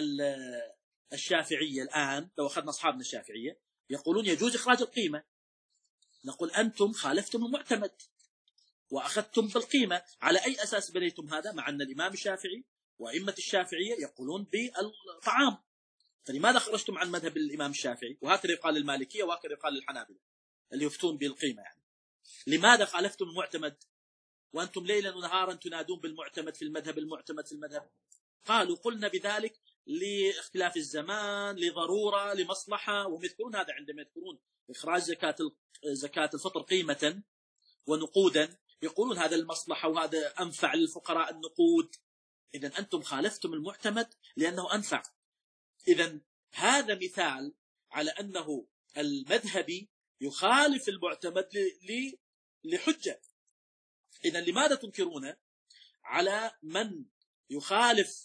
الشافعية الآن، لو أخذنا أصحابنا الشافعية، يقولون يجوز إخراج القيمة. نقول أنتم خالفتم المعتمد وأخذتم بالقيمة، على أي أساس بنيتم هذا؟ مع أن الإمام الشافعي وأئمة الشافعية يقولون بالطعام، فلماذا خرجتم عن مذهب الإمام الشافعي؟ وهكذا يقال للمالكية وهكذا يقال للحنابلة اللي يفتون بالقيمة. يعني لماذا خالفتم المعتمد وأنتم ليلا ونهارا تنادون بالمعتمد في المذهب المعتمد في المذهب؟ قالوا قلنا بذلك لاختلاف الزمان، لضرورة، لمصلحة. ويذكرون هذا عندما يذكرون إخراج زكاة زكاة الفطر قيمة ونقودا، يقولون هذا المصلحة وهذا أنفع للفقراء النقود. إذن أنتم خالفتم المعتمد لأنه أنفع. إذن هذا مثال على أنه المذهبي يخالف المعتمد لحجة. إذن لماذا تنكرون على من يخالف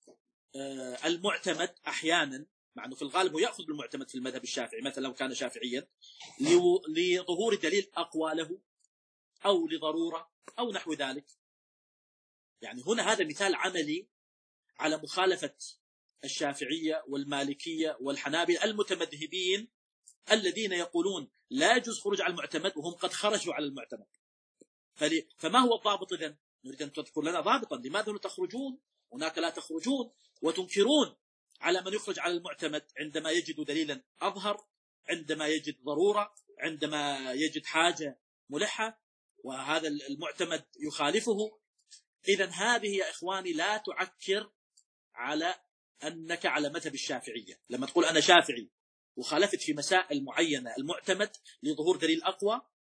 المعتمد أحيانا، مع أنه في الغالب هو يأخذ بالمعتمد في المذهب الشافعي، مثلا لو كان شافعيا لظهور دليل أقوى له أو لضرورة أو نحو ذلك. يعني هنا هذا مثال عملي على مخالفة الشافعية والمالكية والحنابلة المتمذهبين الذين يقولون لا يجوز خروج على المعتمد وهم قد خرجوا على المعتمد. فما هو الضابط إذن؟ نريد أن تذكر لنا ضابطا، لماذا تخرجون هناك لا تخرجون وتنكرون على من يخرج على المعتمد عندما يجد دليلا أظهر، عندما يجد ضرورة، عندما يجد حاجة ملحة، وهذا المعتمد يخالفه. إذن هذه يا إخواني لا تعكر على أنك على مذهب الشافعية. لما تقول أنا شافعي وخالفت في مسائل معينة المعتمد لظهور دليل أقوى،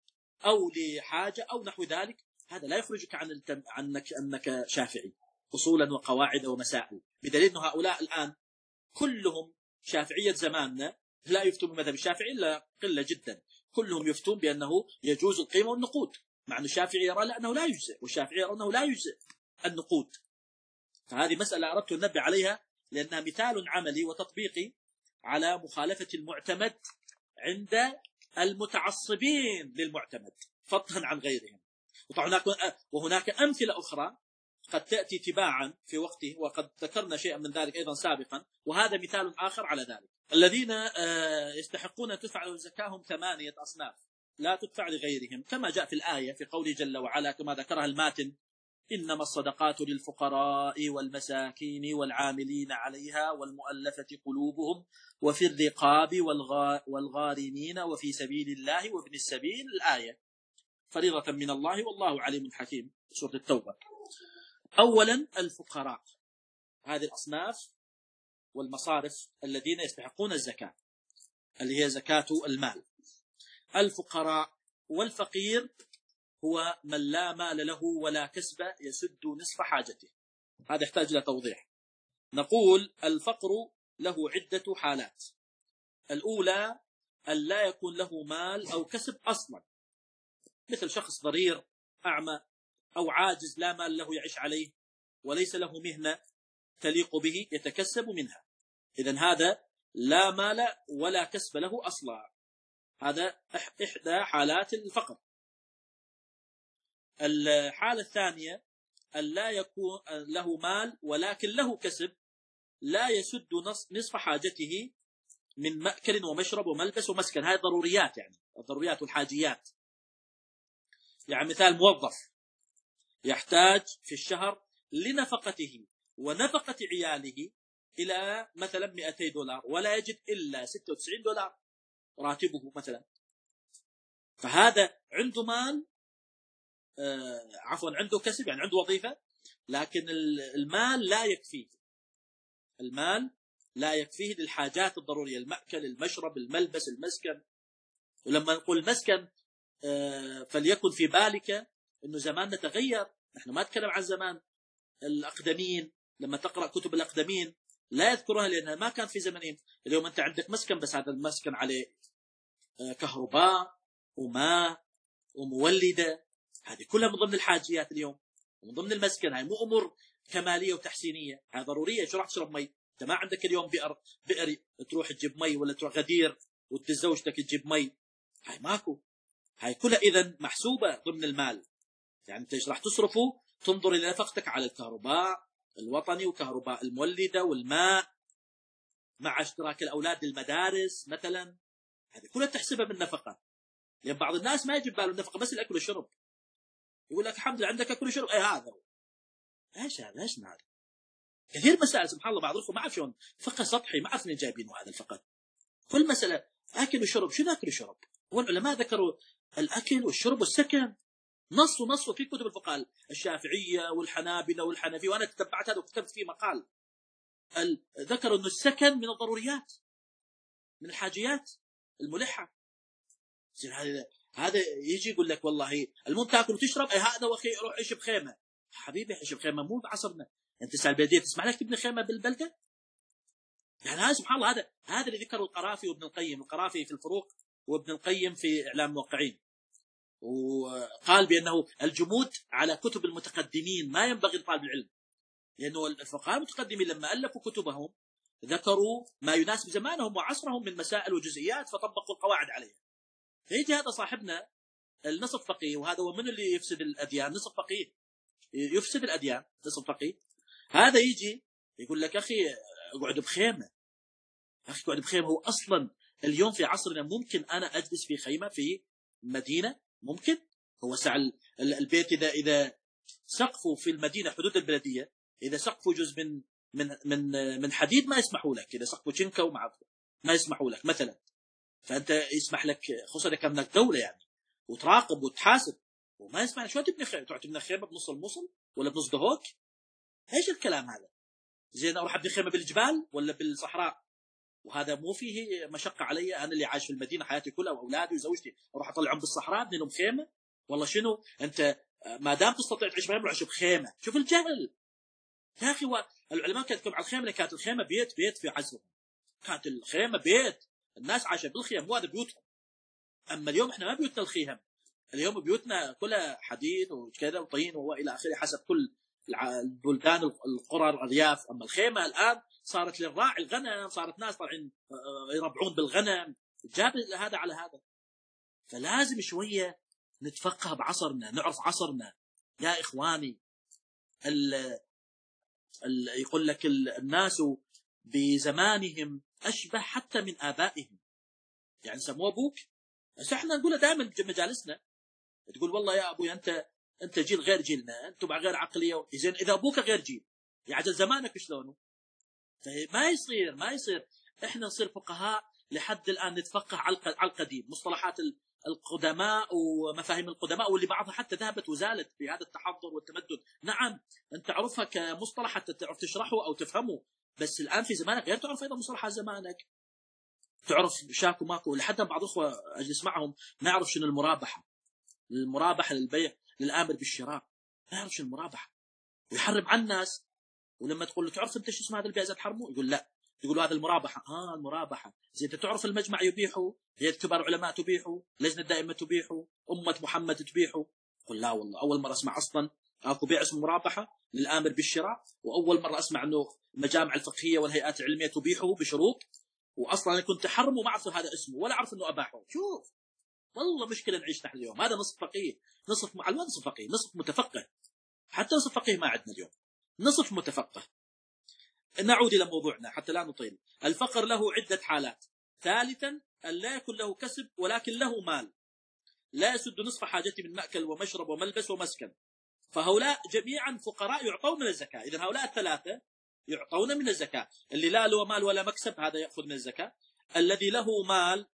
أو لحاجة أو نحو ذلك، هذا لا يخرجك عن التم... عنك أنك شافعي أصولا وقواعد ومسائل، بدليل أن هؤلاء الآن كلهم شافعية زماننا لا يفتون بمذهب الشافعي إلا قلة جدا، كلهم يفتون بأنه يجوز القيمة والنقود، مع أن الشافعي يرى أنه لا يجزئ، والشافعي يرى أنه لا يجزئ النقود. فهذه مسألة أردت أن ننبه عليها لأنها مثال عملي وتطبيقي على مخالفة المعتمد عند المتعصبين للمعتمد فضلا عن غيرهم. وطبعا وهناك أمثلة أخرى قد تأتي تباعا في وقته، وقد ذكرنا شيئا من ذلك أيضا سابقا، وهذا مثال آخر على ذلك. الذين يستحقون أن تدفع لهم زكاهم ثمانية أصناف لا تدفع لغيرهم، كما جاء في الآية في قوله جل وعلا كما ذكرها الماتن: إنما الصدقات للفقراء والمساكين والعاملين عليها والمؤلفة قلوبهم وفي الرقاب والغارمين وفي سبيل الله وابن السبيل. الآية فريضة من الله والله عليم حكيم، سورة التوبة. أولا الفقراء، هذه الأصناف والمصارف الذين يستحقون الزكاة اللي هي زكاة المال. الفقراء والفقير هو من لا مال له ولا كسب يسد نصف حاجته. هذا يحتاج إلى توضيح. نقول الفقر له عدة حالات. الأولى أن لا يكون له مال أو كسب أصلا، مثل شخص ضرير أعمى أو عاجز لا مال له يعيش عليه وليس له مهنة تليق به يتكسب منها، إذن هذا لا مال ولا كسب له أصلا، هذا إحدى حالات الفقر. الحالة الثانية أن لا يكون له مال ولكن له كسب لا يسد نصف حاجته من مأكل ومشرب وملبس ومسكن، هذه ضروريات، يعني الضروريات والحاجيات. يعني مثال موظف يحتاج في الشهر لنفقته ونفقة عياله إلى مثلا مئتي دولار ولا يجد إلا ستة وتسعين دولار راتبه مثلا، فهذا عنده مال آه عفوا عنده كسب، يعني عنده وظيفة، لكن المال لا يكفيه، المال لا يكفيه للحاجات الضرورية، المأكل المشرب الملبس المسكن. ولما نقول المسكن آه فليكن في بالك أنه زماننا تغير، نحن ما نتكلم عن زمان الأقدمين، لما تقرأ كتب الأقدمين لا يذكرها لأنها ما كان في زمنهم. اليوم أنت عندك مسكن بس هذا المسكن عليه كهرباء وماء ومولدة، هذه كلها من ضمن الحاجيات اليوم ومن ضمن المسكن، هاي مو أمور كمالية وتحسينية، هذه ضرورية. شو راح تشرب مي؟ أنت ما عندك اليوم بئر بئر تروح تجيب مي، ولا تروح غدير وتزوجتك تجيب مي، هاي ماكو، هاي كلها إذن محسوبة ضمن المال. يعني أنت راح تصرفه تنظر إلى نفقتك على الكهرباء الوطني وكهرباء المولدة والماء مع اشتراك الأولاد للمدارس مثلا، هذه كلها تحسبها من نفقة. لأن بعض الناس ما يجب باله النفقة بس الأكل والشرب، يقول لك الحمد لله عندك أكل وشرب، أي هذا ايش هذا ايش هذا؟ كثير مسائل سبحان الله بعض الأخوة ما عارف شلون فقه سطحي، ما عارف منين جايبينه هذا الفقه. كل مسألة أكل وشرب، شنو أكل وشرب؟ والعلماء ذكروا الأكل والشرب والسكن نص ونص في كتب الفقهاء الشافعية والحنابلة والحنفية، وأنا تتبعت هذا وكتبت فيه مقال. ذكروا أن السكن من الضروريات من الحاجيات الملحة. هذا هذا يجي يقول لك والله المهم تاكل وتشرب، اي هذا واخي روح عيش بخيمه. حبيبي عيش بخيمه مو بعصرنا، انت تسال البلديه تسمع لك تبني خيمه بالبلده؟ يعني هذا سبحان الله، هذا هذا اللي ذكره القرافي وابن القيم، القرافي في الفروق وابن القيم في اعلام الموقعين، وقال بانه الجمود على كتب المتقدمين ما ينبغي لطالب العلم، لانه الفقهاء المتقدمين لما الفوا كتبهم ذكروا ما يناسب زمانهم وعصرهم من مسائل وجزئيات فطبقوا القواعد عليها. فيجي هذا صاحبنا النصف فقيه، وهذا هو من اللي يفسد الأديان، نصف فقيه يفسد الأديان نصف فقيه، هذا يجي يقول لك أخي اقعد بخيمة، أخي اقعد بخيمة. هو أصلا اليوم في عصرنا ممكن أنا أجلس في خيمة في مدينة؟ ممكن. هو سع البيت إذا إذا سقفه في المدينة حدود البلدية، إذا سقفه جزء من من من من حديد ما يسمحوا لك، إذا سقفه شنكة ومع ما يسمحوا لك مثلا، فأنت يسمح لك خصوصا إذا كانت دولة يعني وتراقب وتحاسب، وما يسمع شو تبني خيمة، تروح تبني خيمة بنص الموصل ولا بنص دهوك؟ ايش الكلام هذا؟ زين اروح ابني خيمة بالجبال ولا بالصحراء؟ وهذا مو فيه مشقة علي، أنا اللي عايش في المدينة حياتي كلها وأولادي وزوجتي، أروح أطلعهم بالصحراء ابني لهم خيمة؟ والله شنو أنت ما دام تستطيع تعيش بهم عيش بخيمة. شوف الجهل يا أخي. العلماء كانت تكتب على الخيمة، كانت الخيمة بيت بيت في عصرهم، كانت الخيمة بيت، الناس عايشة بالخيم، مو هذا بيوتهم. أما اليوم إحنا ما بيوتنا الخيم، اليوم بيوتنا كلها حديد وكذا وطين وإلى آخره حسب كل البلدان القرى الأرياف. أما الخيمة الآن صارت للراعي الغنم، صارت ناس طالعين يربعون بالغنم، جاب هذا على هذا. فلازم شوية نتفقه بعصرنا، نعرف عصرنا يا إخواني. ال ال يقول لك الناس بزمانهم أشبه حتى من آبائهم، يعني سموه أبوك. بس احنا نقول دائما مجالسنا تقول والله يا أبوي أنت أنت جيل غير جيلنا، أنتم مع غير عقلية. إذن إذا أبوك غير جيل يعجل زمانك شلونه؟ ما يصير ما يصير. إحنا نصير فقهاء لحد الآن نتفقه على القديم، مصطلحات القدماء ومفاهيم القدماء واللي بعضها حتى ذهبت وزالت في هذا التحضر والتمدد. نعم أنت تعرفها كمصطلح حتى تعرف تشرحه أو تفهمه، بس الآن في زمانك غير تعرف أيضا مصطلحات زمانك، تعرف شاكو ماكو. لحد بعض الأخوة أجلس معهم ما يعرف شنو المرابحة. المرابحة للبيع للآمر بالشراء ما يعرف شنو المرابحة ويحرم على الناس. ولما تقول له تعرف أنت شو اسمه هذا البيع زاد حرمه، يقول لا. يقول هذا المرابحة. آه المرابحة زي أنت تعرف المجمع يبيحه، هي كبار علماء تبيحه، لجنة الدائمة تبيحه، أمة محمد تبيحه. يقول لا والله أول مرة أسمع أصلا أكو بيع اسمه مرابحة للآمر بالشراء، وأول مرة أسمع أنه المجامع الفقهية والهيئات العلمية تبيحه بشروط، وأصلا أنا كنت أحرمه وما أعرف هذا اسمه ولا أعرف أنه أباحه. شوف والله مشكلة نعيش نحن اليوم. هذا نصف فقيه، نصف مع نصف فقيه، نصف متفقه. حتى نصف فقيه ما عندنا اليوم، نصف متفقه. نعود إلى موضوعنا حتى لا نطيل. الفقر له عدة حالات. ثالثا أن لا يكن له كسب ولكن له مال لا يسد نصف حاجته من مأكل ومشرب وملبس ومسكن، فهؤلاء جميعا فقراء يعطون من الزكاة. إذن هؤلاء الثلاثة يعطون من الزكاة. اللي لا له مال ولا مكسب هذا يأخذ من الزكاة. الذي له مال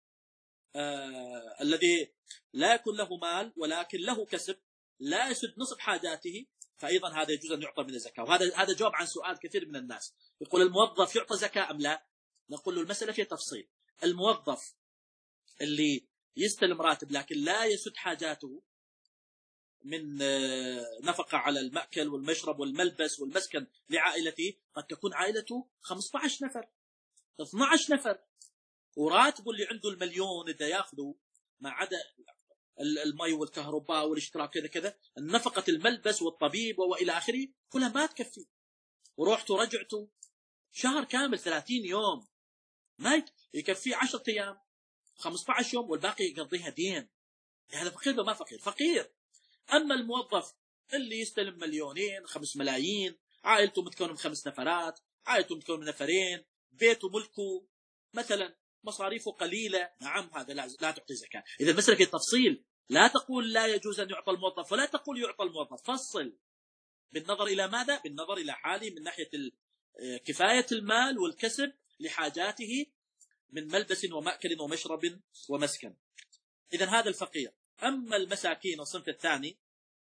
آه، الذي لا يكون له مال ولكن له كسب لا يسد نصف حاجاته، فأيضا هذا يجوز أن يعطى من الزكاة. وهذا هذا جواب عن سؤال كثير من الناس يقول الموظف يعطى زكاة أم لا؟ نقول له المسألة فيها تفصيل. الموظف اللي يستلم راتب لكن لا يسد حاجاته من نفقة على المأكل والمشرب والملبس والمسكن لعائلته، قد تكون عائلته خمسة عشر نفر اثني عشر نفر، وراتبه اللي عنده المليون إذا ياخذه ما عدا المي والكهرباء والاشتراك كذا كذا، النفقة الملبس والطبيب وإلى آخره كلها ما تكفي، وروحته رجعته شهر كامل ثلاثين يوم ما يكفي عشرة أيام خمسة عشر يوم والباقي يقضيها دين. هذا فقير ما فقير؟ فقير. أما الموظف اللي يستلم مليونين خمس ملايين، عائلته متكونة من خمس نفرات، عائلته متكونة من نفرين، بيته ملكه مثلا، مصاريفه قليلة، نعم هذا لا, لا تعطي زكاة. إذا المسألة في التفصيل، لا تقول لا يجوز أن يعطى الموظف ولا تقول يعطى الموظف، فصل بالنظر إلى ماذا؟ بالنظر إلى حاله من ناحية كفاية المال والكسب لحاجاته من ملبس ومأكل ومشرب ومسكن. إذا هذا الفقير. أما المساكين الصنف الثاني،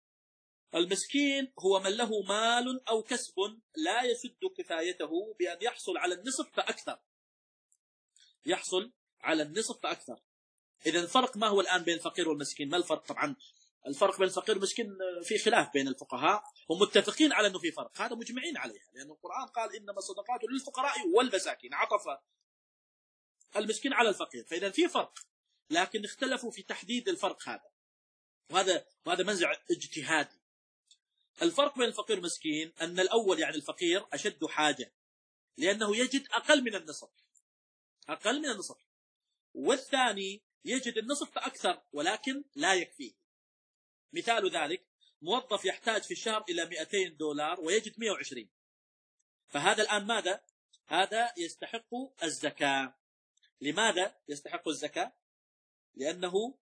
المسكين هو من له مال أو كسب لا يسد كفايته بأن يحصل على النصف فأكثر، يحصل على النصف فأكثر. إذا الفرق ما هو الآن بين الفقير والمسكين؟ ما الفرق؟ طبعا الفرق بين الفقير والمسكين في خلاف بين الفقهاء، هم متفقين على أنه في فرق، هذا مجمعين عليها، لأن القرآن قال إنما الصدقات للفقراء والمساكين، عطف المسكين على الفقير، فإذا في فرق، لكن اختلفوا في تحديد الفرق هذا، وهذا وهذا منزع اجتهادي. الفرق بين الفقير والمسكين أن الأول يعني الفقير أشد حاجة لأنه يجد أقل من النصف، أقل من النصف، والثاني يجد النصف فأكثر ولكن لا يكفيه. مثال ذلك موظف يحتاج في الشهر إلى مئتين دولار ويجد مئة وعشرين، فهذا الآن ماذا؟ هذا يستحق الزكاة. لماذا يستحق الزكاة؟ لأنه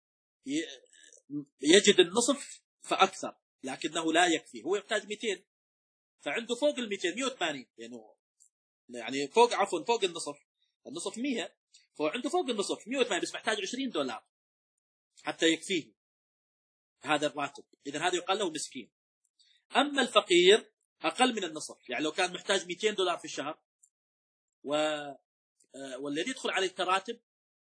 يجد النصف فأكثر لكنه لا يكفي، هو يحتاج مئتين فعنده فوق المئتين مئة وثمانين، يعني يعني فوق عفوا فوق النصف، النصف مئة، فهو عنده فوق النصف مئة وثمانين بس محتاج عشرين دولار حتى يكفيه هذا الراتب. إذن هذا يقال له مسكين. أما الفقير أقل من النصف، يعني لو كان محتاج مئتين دولار في الشهر و والذي يدخل عليه كراتب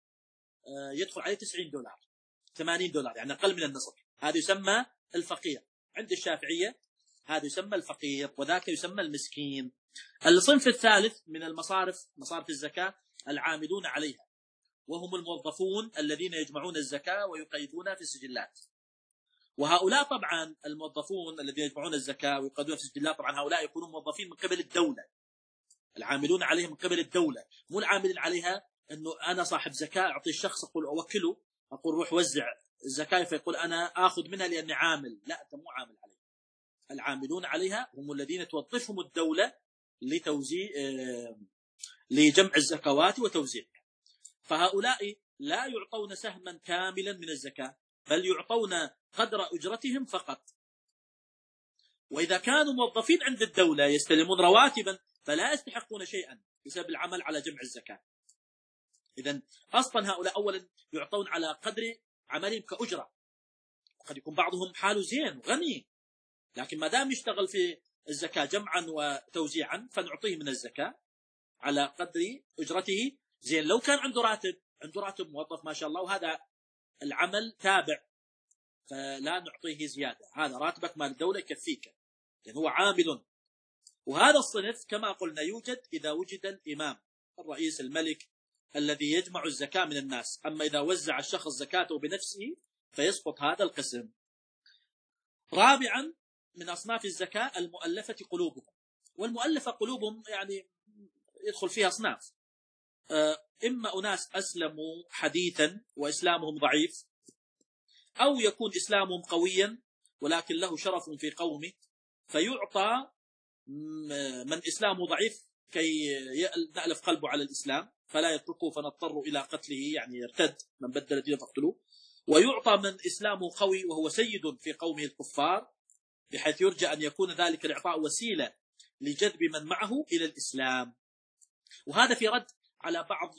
يدخل عليه تسعين دولار ثمانين دولار، يعني أقل من النصف. هذا يسمى الفقير عند الشافعية، هذا يسمى الفقير، وذاك يسمى المسكين. الصنف الثالث من المصارف، مصارف الزكاة، العاملون عليها، وهم الموظفون الذين يجمعون الزكاة ويقيدونها في السجلات. وهؤلاء طبعا الموظفون الذين يجمعون الزكاة ويقيدونها في السجلات، طبعا هؤلاء يكونون موظفين من قبل الدولة، العاملون عليها من قبل الدولة، مو العاملين عليها أنه أنا صاحب زكاة أعطي الشخص أقول أوكله أقول روح وزع الزكاة فيقول أنا آخذ منها لأني عامل. لا، أنت مو عامل عليها. العاملون عليها هم الذين توظفهم الدولة لتوزيع لجمع الزكوات وتوزيعها. فهؤلاء لا يعطون سهما كاملا من الزكاة، بل يعطون قدر أجرتهم فقط. وإذا كانوا موظفين عند الدولة يستلمون رواتبا فلا يستحقون شيئا بسبب العمل على جمع الزكاة. إذن أصلا هؤلاء أولا يعطون على قدر عملهم كأجرة، وقد يكون بعضهم حاله زين وغني، لكن ما دام يشتغل في الزكاة جمعا وتوزيعا فنعطيه من الزكاة على قدر أجرته. زين لو كان عنده راتب، عنده راتب موظف ما شاء الله وهذا العمل تابع، فلا نعطيه زيادة، هذا راتبك مال الدولة يكفيك لأن هو عامل. وهذا الصنف كما قلنا يوجد إذا وجد الإمام الرئيس الملك الذي يجمع الزكاة من الناس. أما إذا وزع الشخص زكاته بنفسه فيسقط هذا القسم. رابعا من أصناف الزكاة المؤلفة قلوبهم. والمؤلفة قلوبهم يعني يدخل فيها أصناف، إما أناس أسلموا حديثا وإسلامهم ضعيف، أو يكون إسلامهم قويا ولكن له شرف في قومه فيعطى من إسلامه ضعيف كي نألف قلبه على الإسلام فلا يتركه فنضطر إلى قتله، يعني يرتد من بدل دينه فاقتلوه. ويعطى من إسلامه قوي وهو سيد في قومه الكفار، بحيث يرجى أن يكون ذلك الإعطاء وسيلة لجذب من معه إلى الإسلام. وهذا في رد على بعض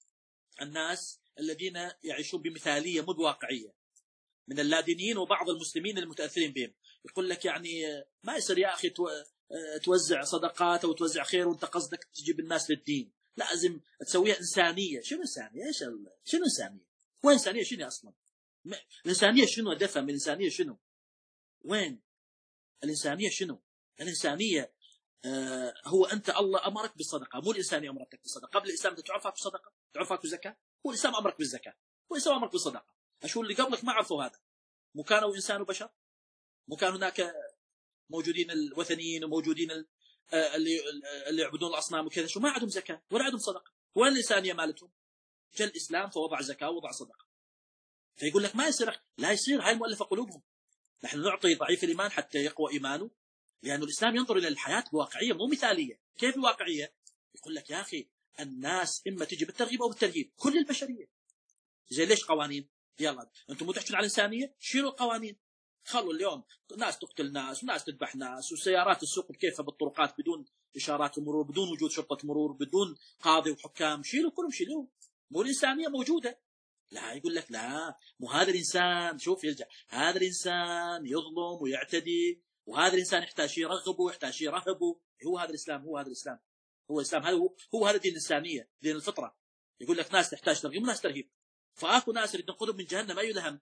الناس الذين يعيشون بمثالية مو بواقعية من اللادينيين وبعض المسلمين المتأثرين بهم. يقول لك يعني ما يصير يا أخي توزع صدقات أو توزع خير وانت قصدك تجيب الناس للدين، لازم تسويها إنسانية. شنو إنسانية؟ إيش شنو إنسانية؟ وين إنسانية؟ شنو أصلا الإنسانية؟ شنو دفع من الإنسانية؟ شنو وين الإنسانية؟ شنو الإنسانية؟ آه هو أنت الله أمرك بالصدقة، مو الإنسانية أمرك بالصدقة. قبل الإسلام أنت تعرفك بالصدقة، تعرفك بالزكاة. هو الإسلام أمرك بالزكاة، هو الإسلام أمرك بالصدقة. أشو اللي قبلك ما عرفوا هذا؟ مو كانوا إنسان وبشر؟ مو كان هناك موجودين الوثنيين وموجودين اللي اللي يعبدون الأصنام وكذا، شو ما عندهم زكاة ولا عندهم صدقة؟ وين الإنسانية مالتهم؟ جاء الإسلام فوضع زكاة ووضع صدقة. فيقول لك ما يصير، لا يصير، هاي مؤلفة قلوبهم. نحن نعطي ضعيف الإيمان حتى يقوى إيمانه، لأن الإسلام ينظر إلى الحياة بواقعية مو مثالية. كيف الواقعية؟ يقول لك يا أخي الناس إما تجي بالترغيب أو بالترهيب، كل البشرية. زي ليش قوانين؟ يلا أنتم مو تحكون على الإنسانية، شيلوا القوانين. خلوا اليوم ناس تقتل ناس وناس تذبح ناس وسيارات السوق بكيفها بالطرقات بدون إشارات مرور، بدون وجود شرطة مرور، بدون قاضي وحكام. شيلوا كلهم، شيلوا. مو الإنسانية موجودة. لا، يقول لك لا، مو هذا الإنسان. شوف يرجع هذا الإنسان يظلم ويعتدي، وهذا الإنسان يحتاج شيء يرغبه، يحتاج شيء يرهبه. هو هذا الإسلام، هو هذا الإسلام، هو الإسلام، هذا هو, هو هذا دين الإنسانية، دين الفطرة. يقول لك ناس تحتاج ترغيب وناس ترهيب. فأكو ناس اللي تنقذهم من جهنم أي لهم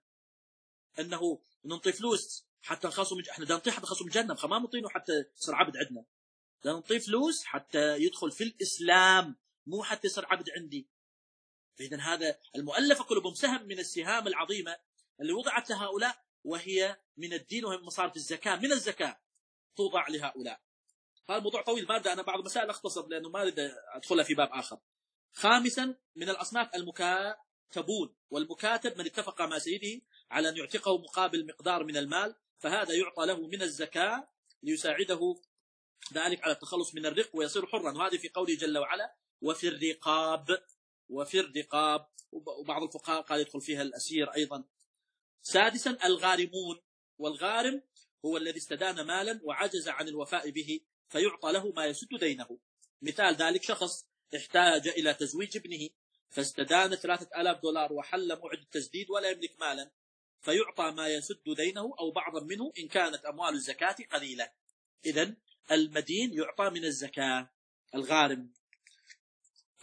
أنه ننطي فلوس حتى نخلصوا من، احنا دا نطيح حتى نخلصوا من جهنم، فما نطينه حتى يصير عبد عندنا. دا نطي فلوس حتى يدخل في الإسلام، مو حتى يصير عبد عندي. فإذن هذا المؤلفة قلوبهم سهم من السهام العظيمة اللي وضعت لهؤلاء، وهي من الدين وهي من مصارف الزكاة، من الزكاة توضع لهؤلاء. هذا الموضوع طويل، ما بدأ أنا بعض المسائل أختصر لأنه ما أريد أدخلها في باب آخر. خامسا من الأصناف المكاتبون. والمكاتب من اتفق مع سيده على أن يعتقه مقابل مقدار من المال، فهذا يعطى له من الزكاة ليساعده ذلك على التخلص من الرق ويصير حرا. وهذه في قوله جل وعلا وفي الرقاب، وفي الرقاب، وبعض الفقهاء قال يدخل فيها الأسير أيضا. سادسا الغارمون. والغارم هو الذي استدان مالا وعجز عن الوفاء به فيعطى له ما يسد دينه. مثال ذلك شخص احتاج إلى تزويج ابنه فاستدان ثلاثة آلاف دولار وحل موعد التسديد ولا يملك مالا، فيعطى ما يسد دينه أو بعضا منه إن كانت أموال الزكاة قليلة. إذن المدين يعطى من الزكاة، الغارم.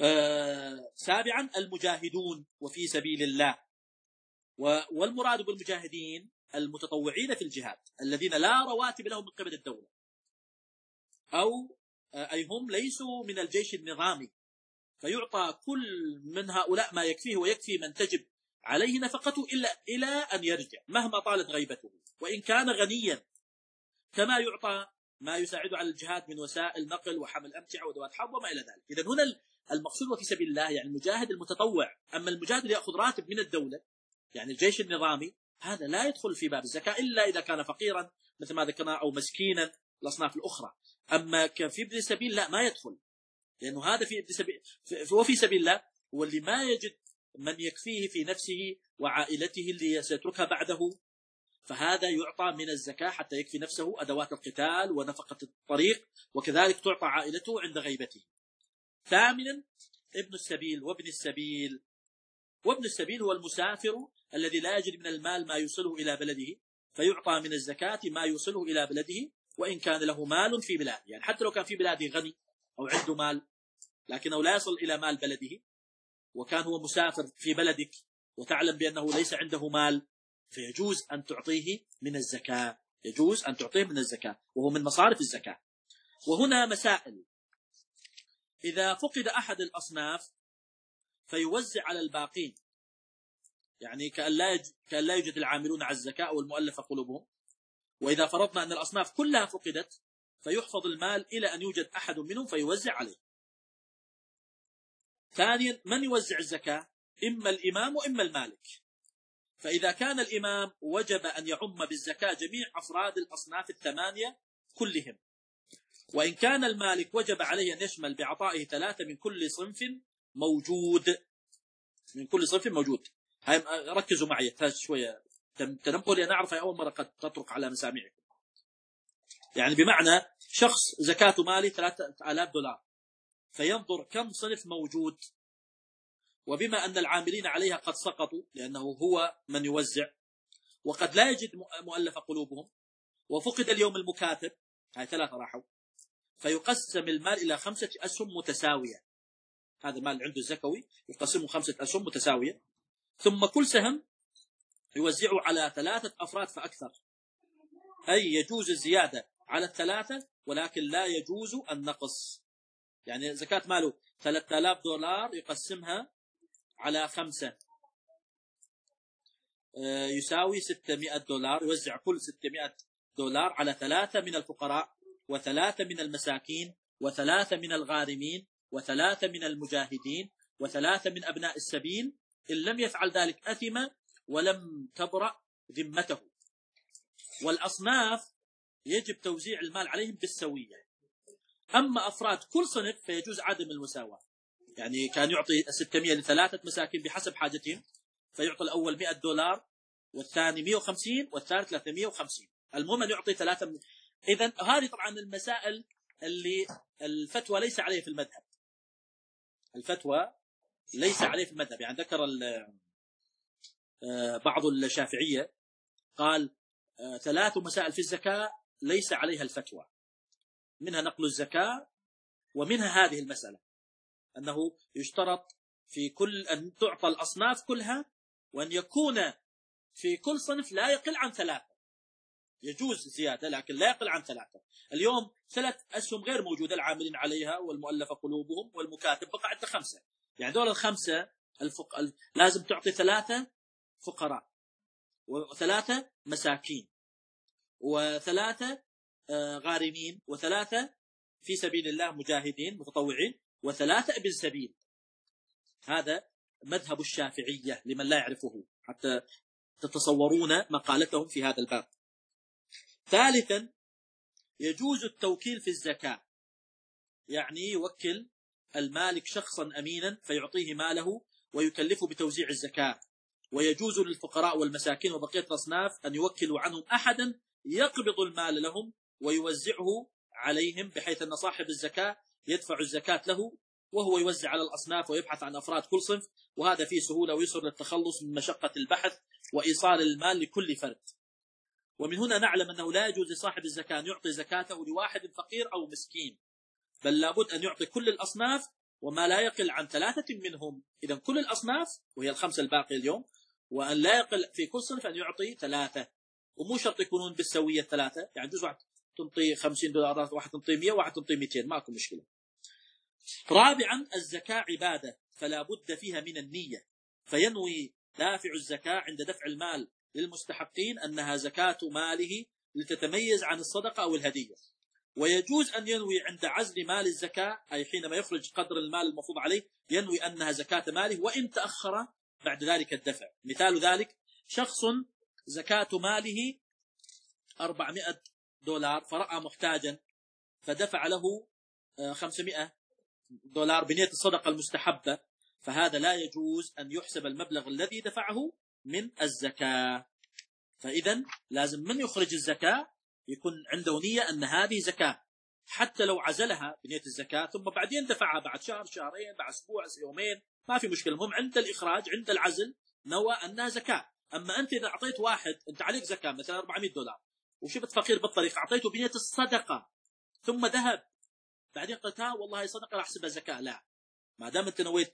آه سابعا المجاهدون وفي سبيل الله، والمراد بالمجاهدين المتطوعين في الجهاد الذين لا رواتب لهم من قبل الدولة، أو أي هم ليسوا من الجيش النظامي، فيعطى كل من هؤلاء ما يكفيه ويكفي من تجب عليه نفقته إلا إلى أن يرجع مهما طالت غيبته وإن كان غنيا، كما يعطى ما يساعد على الجهاد من وسائل نقل وحمل أمتعة وأدوات حرب وما إلى ذلك. إذن هنا المقصود وفي سبيل الله يعني المجاهد المتطوع. أما المجاهد اللي يأخذ راتب من الدولة يعني الجيش النظامي، هذا لا يدخل في باب الزكاة إلا إذا كان فقيرا مثل ما ذكرنا أو مسكينا الأصناف الأخرى. أما في ابن السبيل لا، ما يدخل، لأنه هذا في ابن سبيل وفي سبيل الله هو اللي ما يجد من يكفيه في نفسه وعائلته اللي سيتركها بعده، فهذا يعطى من الزكاة حتى يكفي نفسه أدوات القتال ونفقة الطريق، وكذلك تعطى عائلته عند غيبته. ثامنا ابن السبيل وابن السبيل. وابن السبيل هو المسافر الذي لا يجد من المال ما يوصله إلى بلده، فيعطى من الزكاة ما يوصله إلى بلده وإن كان له مال في بلاده، يعني حتى لو كان في بلاده غني أو عنده مال لكنه لا يصل إلى مال بلده، وكان هو مسافر في بلدك وتعلم بأنه ليس عنده مال، فيجوز أن تعطيه من الزكاة، يجوز أن تعطيه من الزكاة وهو من مصارف الزكاة. وهنا مسائل: إذا فقد أحد الأصناف فيوزع على الباقين، يعني كأن لا يجد, كأن لا يوجد العاملون على الزكاة والمؤلفة قلوبهم. وإذا فرضنا أن الأصناف كلها فقدت فيحفظ المال إلى أن يوجد أحد منهم فيوزع عليه. ثانيا من يوزع الزكاة؟ إما الإمام وإما المالك، فإذا كان الإمام وجب أن يعم بالزكاة جميع أفراد الأصناف الثمانية كلهم، وإن كان المالك وجب عليه أن يشمل بعطائه ثلاثة من كل صنف موجود، من كل صنف موجود. هاي ركزوا معي شوية تنبهوا، لأن أعرف أول مرة قد تطرق على مسامعكم. يعني بمعنى شخص زكاة مالي ثلاثة آلاف دولار، فينظر كم صنف موجود، وبما أن العاملين عليها قد سقطوا لأنه هو من يوزع، وقد لا يجد مؤلف قلوبهم، وفقد اليوم المكاتب، هاي ثلاثة راحوا، فيقسم المال إلى خمسة أسهم متساوية. هذا المال عنده الزكوي يقسمه خمسة أسهم متساوية، ثم كل سهم يوزعه على ثلاثة أفراد فأكثر، أي يجوز الزيادة على الثلاثة ولكن لا يجوز النقص. يعني زكاة ماله ثلاثة آلاف دولار يقسمها على خمسة يساوي ستمائة دولار، يوزع كل ستمائة دولار على ثلاثة من الفقراء وثلاثة من المساكين وثلاثة من الغارمين وثلاثة من المجاهدين وثلاثة من أبناء السبيل. إن لم يفعل ذلك أثم ولم تبرأ ذمته. والأصناف يجب توزيع المال عليهم بالسوية. أما أفراد كل صنف فيجوز عدم المساواة، يعني كان يعطي ستمائة لثلاثة مساكين بحسب حاجتهم، فيعطي الأول مئة دولار والثاني مئة وخمسين والثالث ثلاثمائة وخمسين، المهم أن يعطي ثلاثة من... إذن هذه طبعا المسائل اللي الفتوى ليس عليه في المذهب، الفتوى ليس عليه في المذهب. يعني ذكر بعض الشافعية قال ثلاث مسائل في الزكاة ليس عليها الفتوى، منها نقل الزكاة، ومنها هذه المسألة أنه يشترط في كل أن تعطى الأصناف كلها، وأن يكون في كل صنف لا يقل عن ثلاثة، يجوز زيادة لكن لا يقل عن ثلاثة. اليوم ثلاث أسهم غير موجودة، العاملين عليها والمؤلفة قلوبهم والمكاتب، بقى عندك خمسة، يعني دول الخمسة الفق... لازم تعطي ثلاثة فقراء وثلاثة مساكين وثلاثة غارمين وثلاثة في سبيل الله مجاهدين متطوعين وثلاثة ابن سبيل. هذا مذهب الشافعية لمن لا يعرفه حتى تتصورون مقالتهم في هذا الباب. ثالثا يجوز التوكيل في الزكاة، يعني يوكل المالك شخصا أمينا فيعطيه ماله ويكلفه بتوزيع الزكاة. ويجوز للفقراء والمساكين وبقية الأصناف أن يوكلوا عنهم أحدا يقبض المال لهم ويوزعه عليهم، بحيث أن صاحب الزكاة يدفع الزكاة له وهو يوزع على الأصناف ويبحث عن أفراد كل صنف، وهذا فيه سهولة ويسر للتخلص من مشقة البحث وإيصال المال لكل فرد. ومن هنا نعلم أنه لا يجوز لصاحب الزكاة أن يعطي زكاته لواحد فقير أو مسكين، بل لابد أن يعطي كل الأصناف وما لا يقل عن ثلاثة منهم. إذا كل الأصناف وهي الخمسة الباقية اليوم، وأن لا يقل في كل صنف أن يعطي ثلاثة، ومو شرط يكونون بالسوية الثلاثة، يعني جزء واحد تنطي خمسين دولار، واحد تنطي مئة، واحد تنطي مئتين، ماكو مشكلة. رابعا الزكاة عبادة فلا بد فيها من النية، فينوي دافع الزكاة عند دفع المال للمستحقين أنها زكاة ماله لتتميز عن الصدقة أو الهدية. ويجوز أن ينوي عند عزل مال الزكاة، أي حينما يخرج قدر المال المفروض عليه ينوي أنها زكاة ماله وإن تأخر بعد ذلك الدفع. مثال ذلك شخص زكاة ماله أربعمائة دولار فرأى محتاجا فدفع له خمسمائة دولار بنية الصدقة المستحبة، فهذا لا يجوز أن يحسب المبلغ الذي دفعه من الزكاة. فإذا لازم من يخرج الزكاة يكون عنده نية أن هذه زكاة، حتى لو عزلها بنية الزكاة ثم بعدين دفعها بعد شهر شهرين بعد أسبوع يومين ما في مشكلة، المهم عند الإخراج عند العزل نوى أنها زكاة. أما أنت إذا أعطيت واحد أنت عليك زكاة مثلا أربعمائة دولار وشفت فقير بالطريق أعطيته بنية الصدقة ثم ذهب بعدين قلت ها والله صدقة راح أحسبها زكاة، لا، ما دام أنت نويت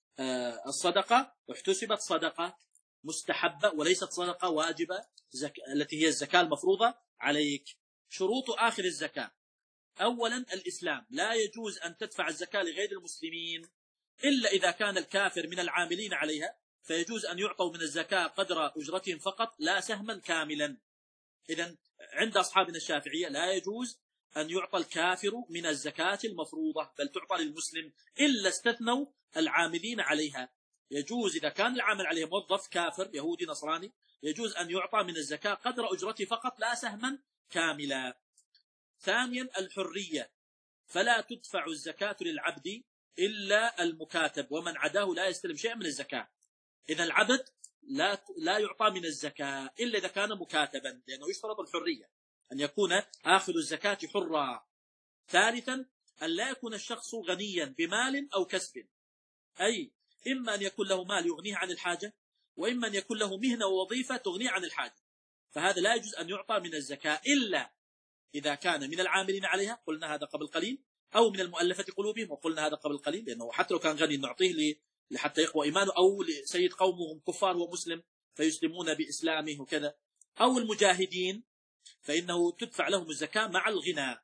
الصدقة واحتسبت صدقة مستحبة وليست صدقة واجبة زك... التي هي الزكاة المفروضة عليك. شروط آخر الزكاة: أولا الإسلام، لا يجوز أن تدفع الزكاة لغير المسلمين إلا إذا كان الكافر من العاملين عليها، فيجوز أن يعطوا من الزكاة قدر أجرتهم فقط لا سهما كاملا. إذن عند أصحابنا الشافعية لا يجوز أن يعطى الكافر من الزكاة المفروضة، بل تعطى للمسلم، إلا استثنوا العاملين عليها. يجوز إذا كان العامل عليه موظف كافر يهودي نصراني يجوز أن يعطى من الزكاة قدر أجرته فقط لا سهما كاملا. ثانيا الحرية، فلا تدفع الزكاة للعبد إلا المكاتب، ومن عداه لا يستلم شيئا من الزكاة. إذا العبد لا لا يعطى من الزكاة إلا إذا كان مكاتبا، لأنه يشترط الحرية أن يكون آخذ الزكاة حرا. ثالثا أن لا يكون الشخص غنيا بمال أو كسب، أي إما أن يكون له مال يغنيه عن الحاجة، وإما أن يكون له مهنة ووظيفة تغنيه عن الحاجة، فهذا لا يجوز أن يعطى من الزكاة إلا إذا كان من العاملين عليها، قلنا هذا قبل قليل، أو من المؤلفة قلوبهم، وقلنا هذا قبل قليل، لأنه حتى لو كان غني نعطيه لحتى يقوى إيمانه، أو لسيد قومهم كفار ومسلم فيسلمون بإسلامه وكذا، أو المجاهدين فإنه تدفع لهم الزكاة مع الغنى،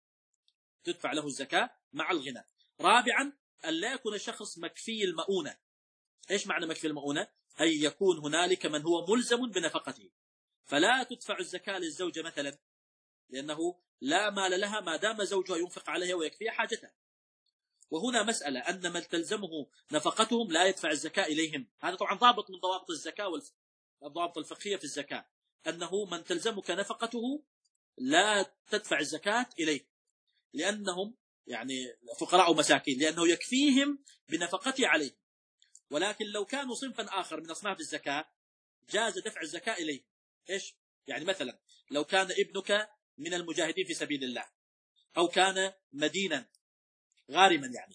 تدفع له الزكاة مع الغنى. رابعا أن لا يكون الشخص مكفي المؤونة. إيش معنى مكفي المؤونة؟ أي يكون هنالك من هو ملزم بنفقته، فلا تدفع الزكاة للزوجة مثلا لأنه لا مال لها ما دام زوجها ينفق عليها ويكفي حاجتها. وهنا مسألة أن من تلزمه نفقتهم لا يدفع الزكاة إليهم، هذا طبعا ضابط من ضوابط الزكاة والضوابط الفقهية في الزكاة، أنه من تلزمك نفقته لا تدفع الزكاة إليه، لأنهم يعني فقراء ومساكين، لأنه يكفيهم بنفقته عليه. ولكن لو كانوا صنفا آخر من أصناف الزكاة جاز دفع الزكاة إليه. إيش؟ يعني مثلا لو كان ابنك من المجاهدين في سبيل الله، أو كان مدينا غارما يعني،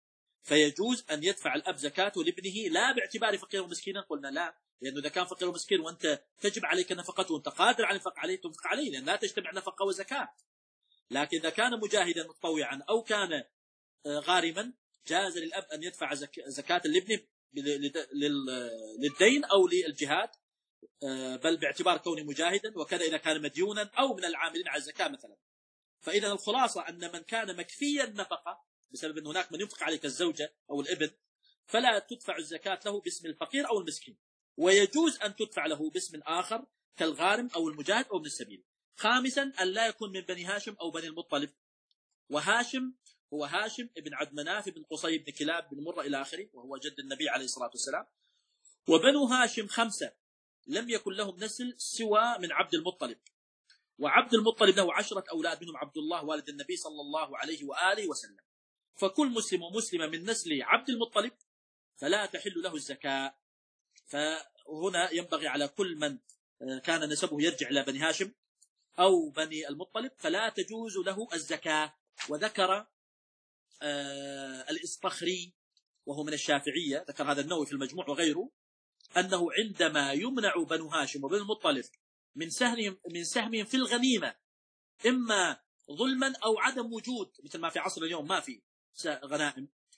فيجوز أن يدفع الأب زكاته لابنه لا باعتبار فقير ومسكينا، قلنا لا، لأنه إذا كان فقير ومسكين وأنت تجب عليك نفقته وأنت قادر على النفق عليه تنفق عليه، لأن لا تجتمع نفقة وزكاة. لكن إذا كان مجاهدا متطوعا أو كان غارما جاز للأب أن يدفع زكاة الابن للدين أو للجهاد، بل باعتبار كونه مجاهدا، وكذا إذا كان مديونا أو من العاملين على الزكاة مثلا. فإذا الخلاصة أن من كان مكفيا النفقة بسبب أن هناك من ينفق عليك الزوجة أو الابن فلا تدفع الزكاة له باسم الفقير أو المسكين، ويجوز أن تدفع له باسم آخر كالغارم أو المجاهد أو ابن السبيل. خامسا أن لا يكون من بني هاشم أو بني المطلب، وهاشم هو هاشم ابن عبد مناف بن قصي بن كلاب بن مرة إلى آخره، وهو جد النبي عليه الصلاة والسلام. وبنو هاشم خمسة لم يكن لهم نسل سوى من عبد المطلب، وعبد المطلب له عشرة أولاد منهم عبد الله والد النبي صلى الله عليه وآله وسلم، فكل مسلم ومسلمة من نسل عبد المطلب فلا تحل له الزكاة. فهنا ينبغي على كل من كان نسبه يرجع إلى بني هاشم أو بني المطلب فلا تجوز له الزكاة. وذكر آه الإصطخري وهو من الشافعية، ذكر هذا النووي في المجموع وغيره، أنه عندما يمنع بنو هاشم وبنو المطلب من سهمهم من سهمهم في الغنيمة إما ظلما أو عدم وجود، مثل ما في عصر اليوم ما في غنائم،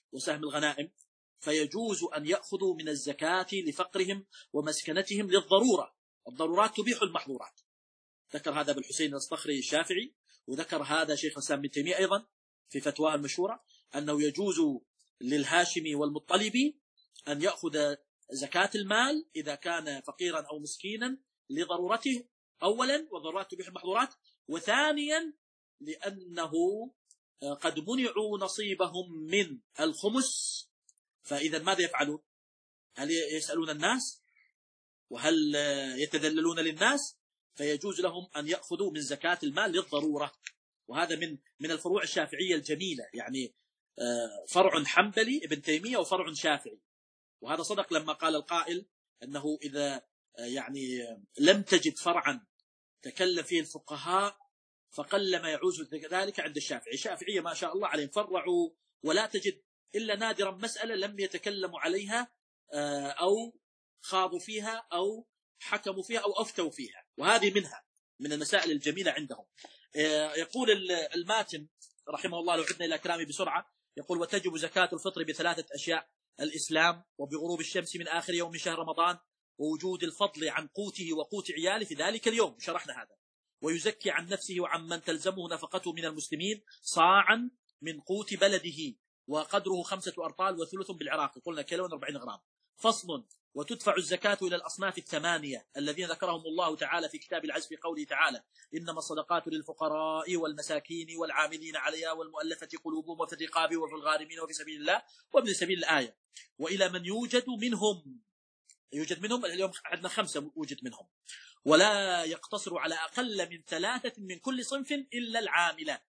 وسهم الغنائم، فيجوز أن يأخذوا من الزكاة لفقرهم ومسكنتهم للضرورة. الضرورات تبيح المحظورات. ذكر هذا ابن الحسين الصخري الشافعي، وذكر هذا شيخ الإسلام ابن تيمية أيضا في فتواه المشهورة، أنه يجوز للهاشمي والمطلبي أن يأخذ زكاة المال إذا كان فقيرا أو مسكينا لضرورته أولا، وضرورات تبيح المحظورات، وثانيا لأنه قد منعوا نصيبهم من الخمس. فإذا ماذا يفعلون؟ هل يسألون الناس؟ وهل يتذللون للناس؟ فيجوز لهم أن يأخذوا من زكاة المال للضرورة. وهذا من من الفروع الشافعية الجميلة، يعني فرع حنبلي ابن تيمية وفرع شافعي. وهذا صدق لما قال القائل أنه إذا يعني لم تجد فرعا تكلم فيه الفقهاء فقل ما يعوز ذلك عند الشافعي. الشافعية ما شاء الله عليهم فرعوا، ولا تجد إلا نادرا مسألة لم يتكلموا عليها أو خاضوا فيها أو حكموا فيها أو أفتوا فيها، وهذه منها من المسائل الجميلة عندهم. يقول الماتن رحمه الله، لو عدنا إلى كلامي بسرعة، يقول: وتجب زكاة الفطر بثلاثة أشياء: الإسلام، وبغروب الشمس من آخر يوم من شهر رمضان، ووجود الفضل عن قوته وقوت عياله في ذلك اليوم. شرحنا هذا. ويزكي عن نفسه وعن من تلزمه نفقته من المسلمين صاعا من قوت بلده، وقدره خمسة أرطال وثلث بالعراق، قلنا كيلو وأربعين غرام. فصل: وتدفع الزكاة إلى الأصناف الثمانية الذين ذكرهم الله تعالى في كتاب العزف في قوله تعالى: إنما الصدقات للفقراء والمساكين والعاملين عليها والمؤلفة قلوبهم وفي الرقاب وفي الغارمين وفي سبيل الله وابن سبيل الآية. وإلى من يوجد منهم، يوجد منهم اليوم عندنا خمسة وجد منهم، ولا يقتصر على أقل من ثلاثة من كل صنف إلا العاملة.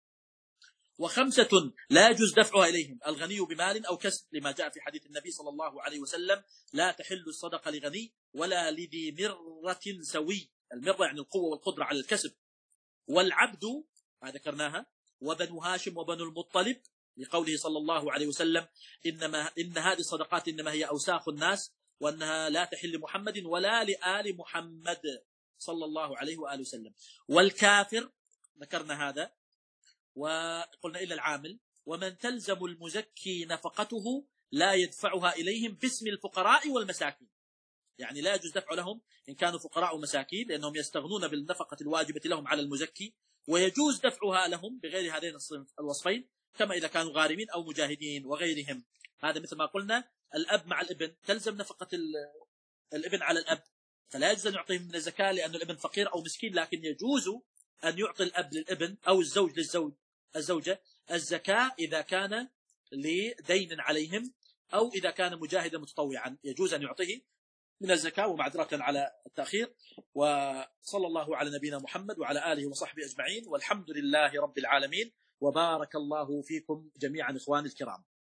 وخمسة لا يجوز دفعها إليهم: الغني بمال أو كسب، لما جاء في حديث النبي صلى الله عليه وسلم: لا تحل الصدقة لغني ولا لذي مرة سوي. المرة يعني القوة والقدرة على الكسب. والعبد، هذا ذكرناها، وبنو هاشم وبنو المطلب، لقوله صلى الله عليه وسلم: إنما إن هذه الصدقات إنما هي أوساخ الناس، وأنها لا تحل محمد ولا لآل محمد صلى الله عليه وآله وسلم. والكافر ذكرنا هذا، وقلنا إلا العامل. ومن تلزم المزكي نفقته لا يدفعها إليهم باسم الفقراء والمساكين، يعني لا يجوز دفع لهم إن كانوا فقراء ومساكين، لأنهم يستغنون بالنفقة الواجبة لهم على المزكي، ويجوز دفعها لهم بغير هذين الوصفين، كما إذا كانوا غارمين أو مجاهدين وغيرهم. هذا مثل ما قلنا الأب مع الابن، تلزم نفقة الابن على الأب، فلا يجوز أن يعطيهم من الزكاة لأن الابن فقير أو مسكين، لكن يجوز أن يعطي الأب للابن أو الزوج للزوج الزوجة الزكاة إذا كان لدين عليهم، أو إذا كان مجاهدا متطوعا يجوز أن يعطيه من الزكاة، ومعذرة على التأخير. وصلى الله على نبينا محمد وعلى آله وصحبه أجمعين، والحمد لله رب العالمين، وبارك الله فيكم جميعا إخواني الكرام.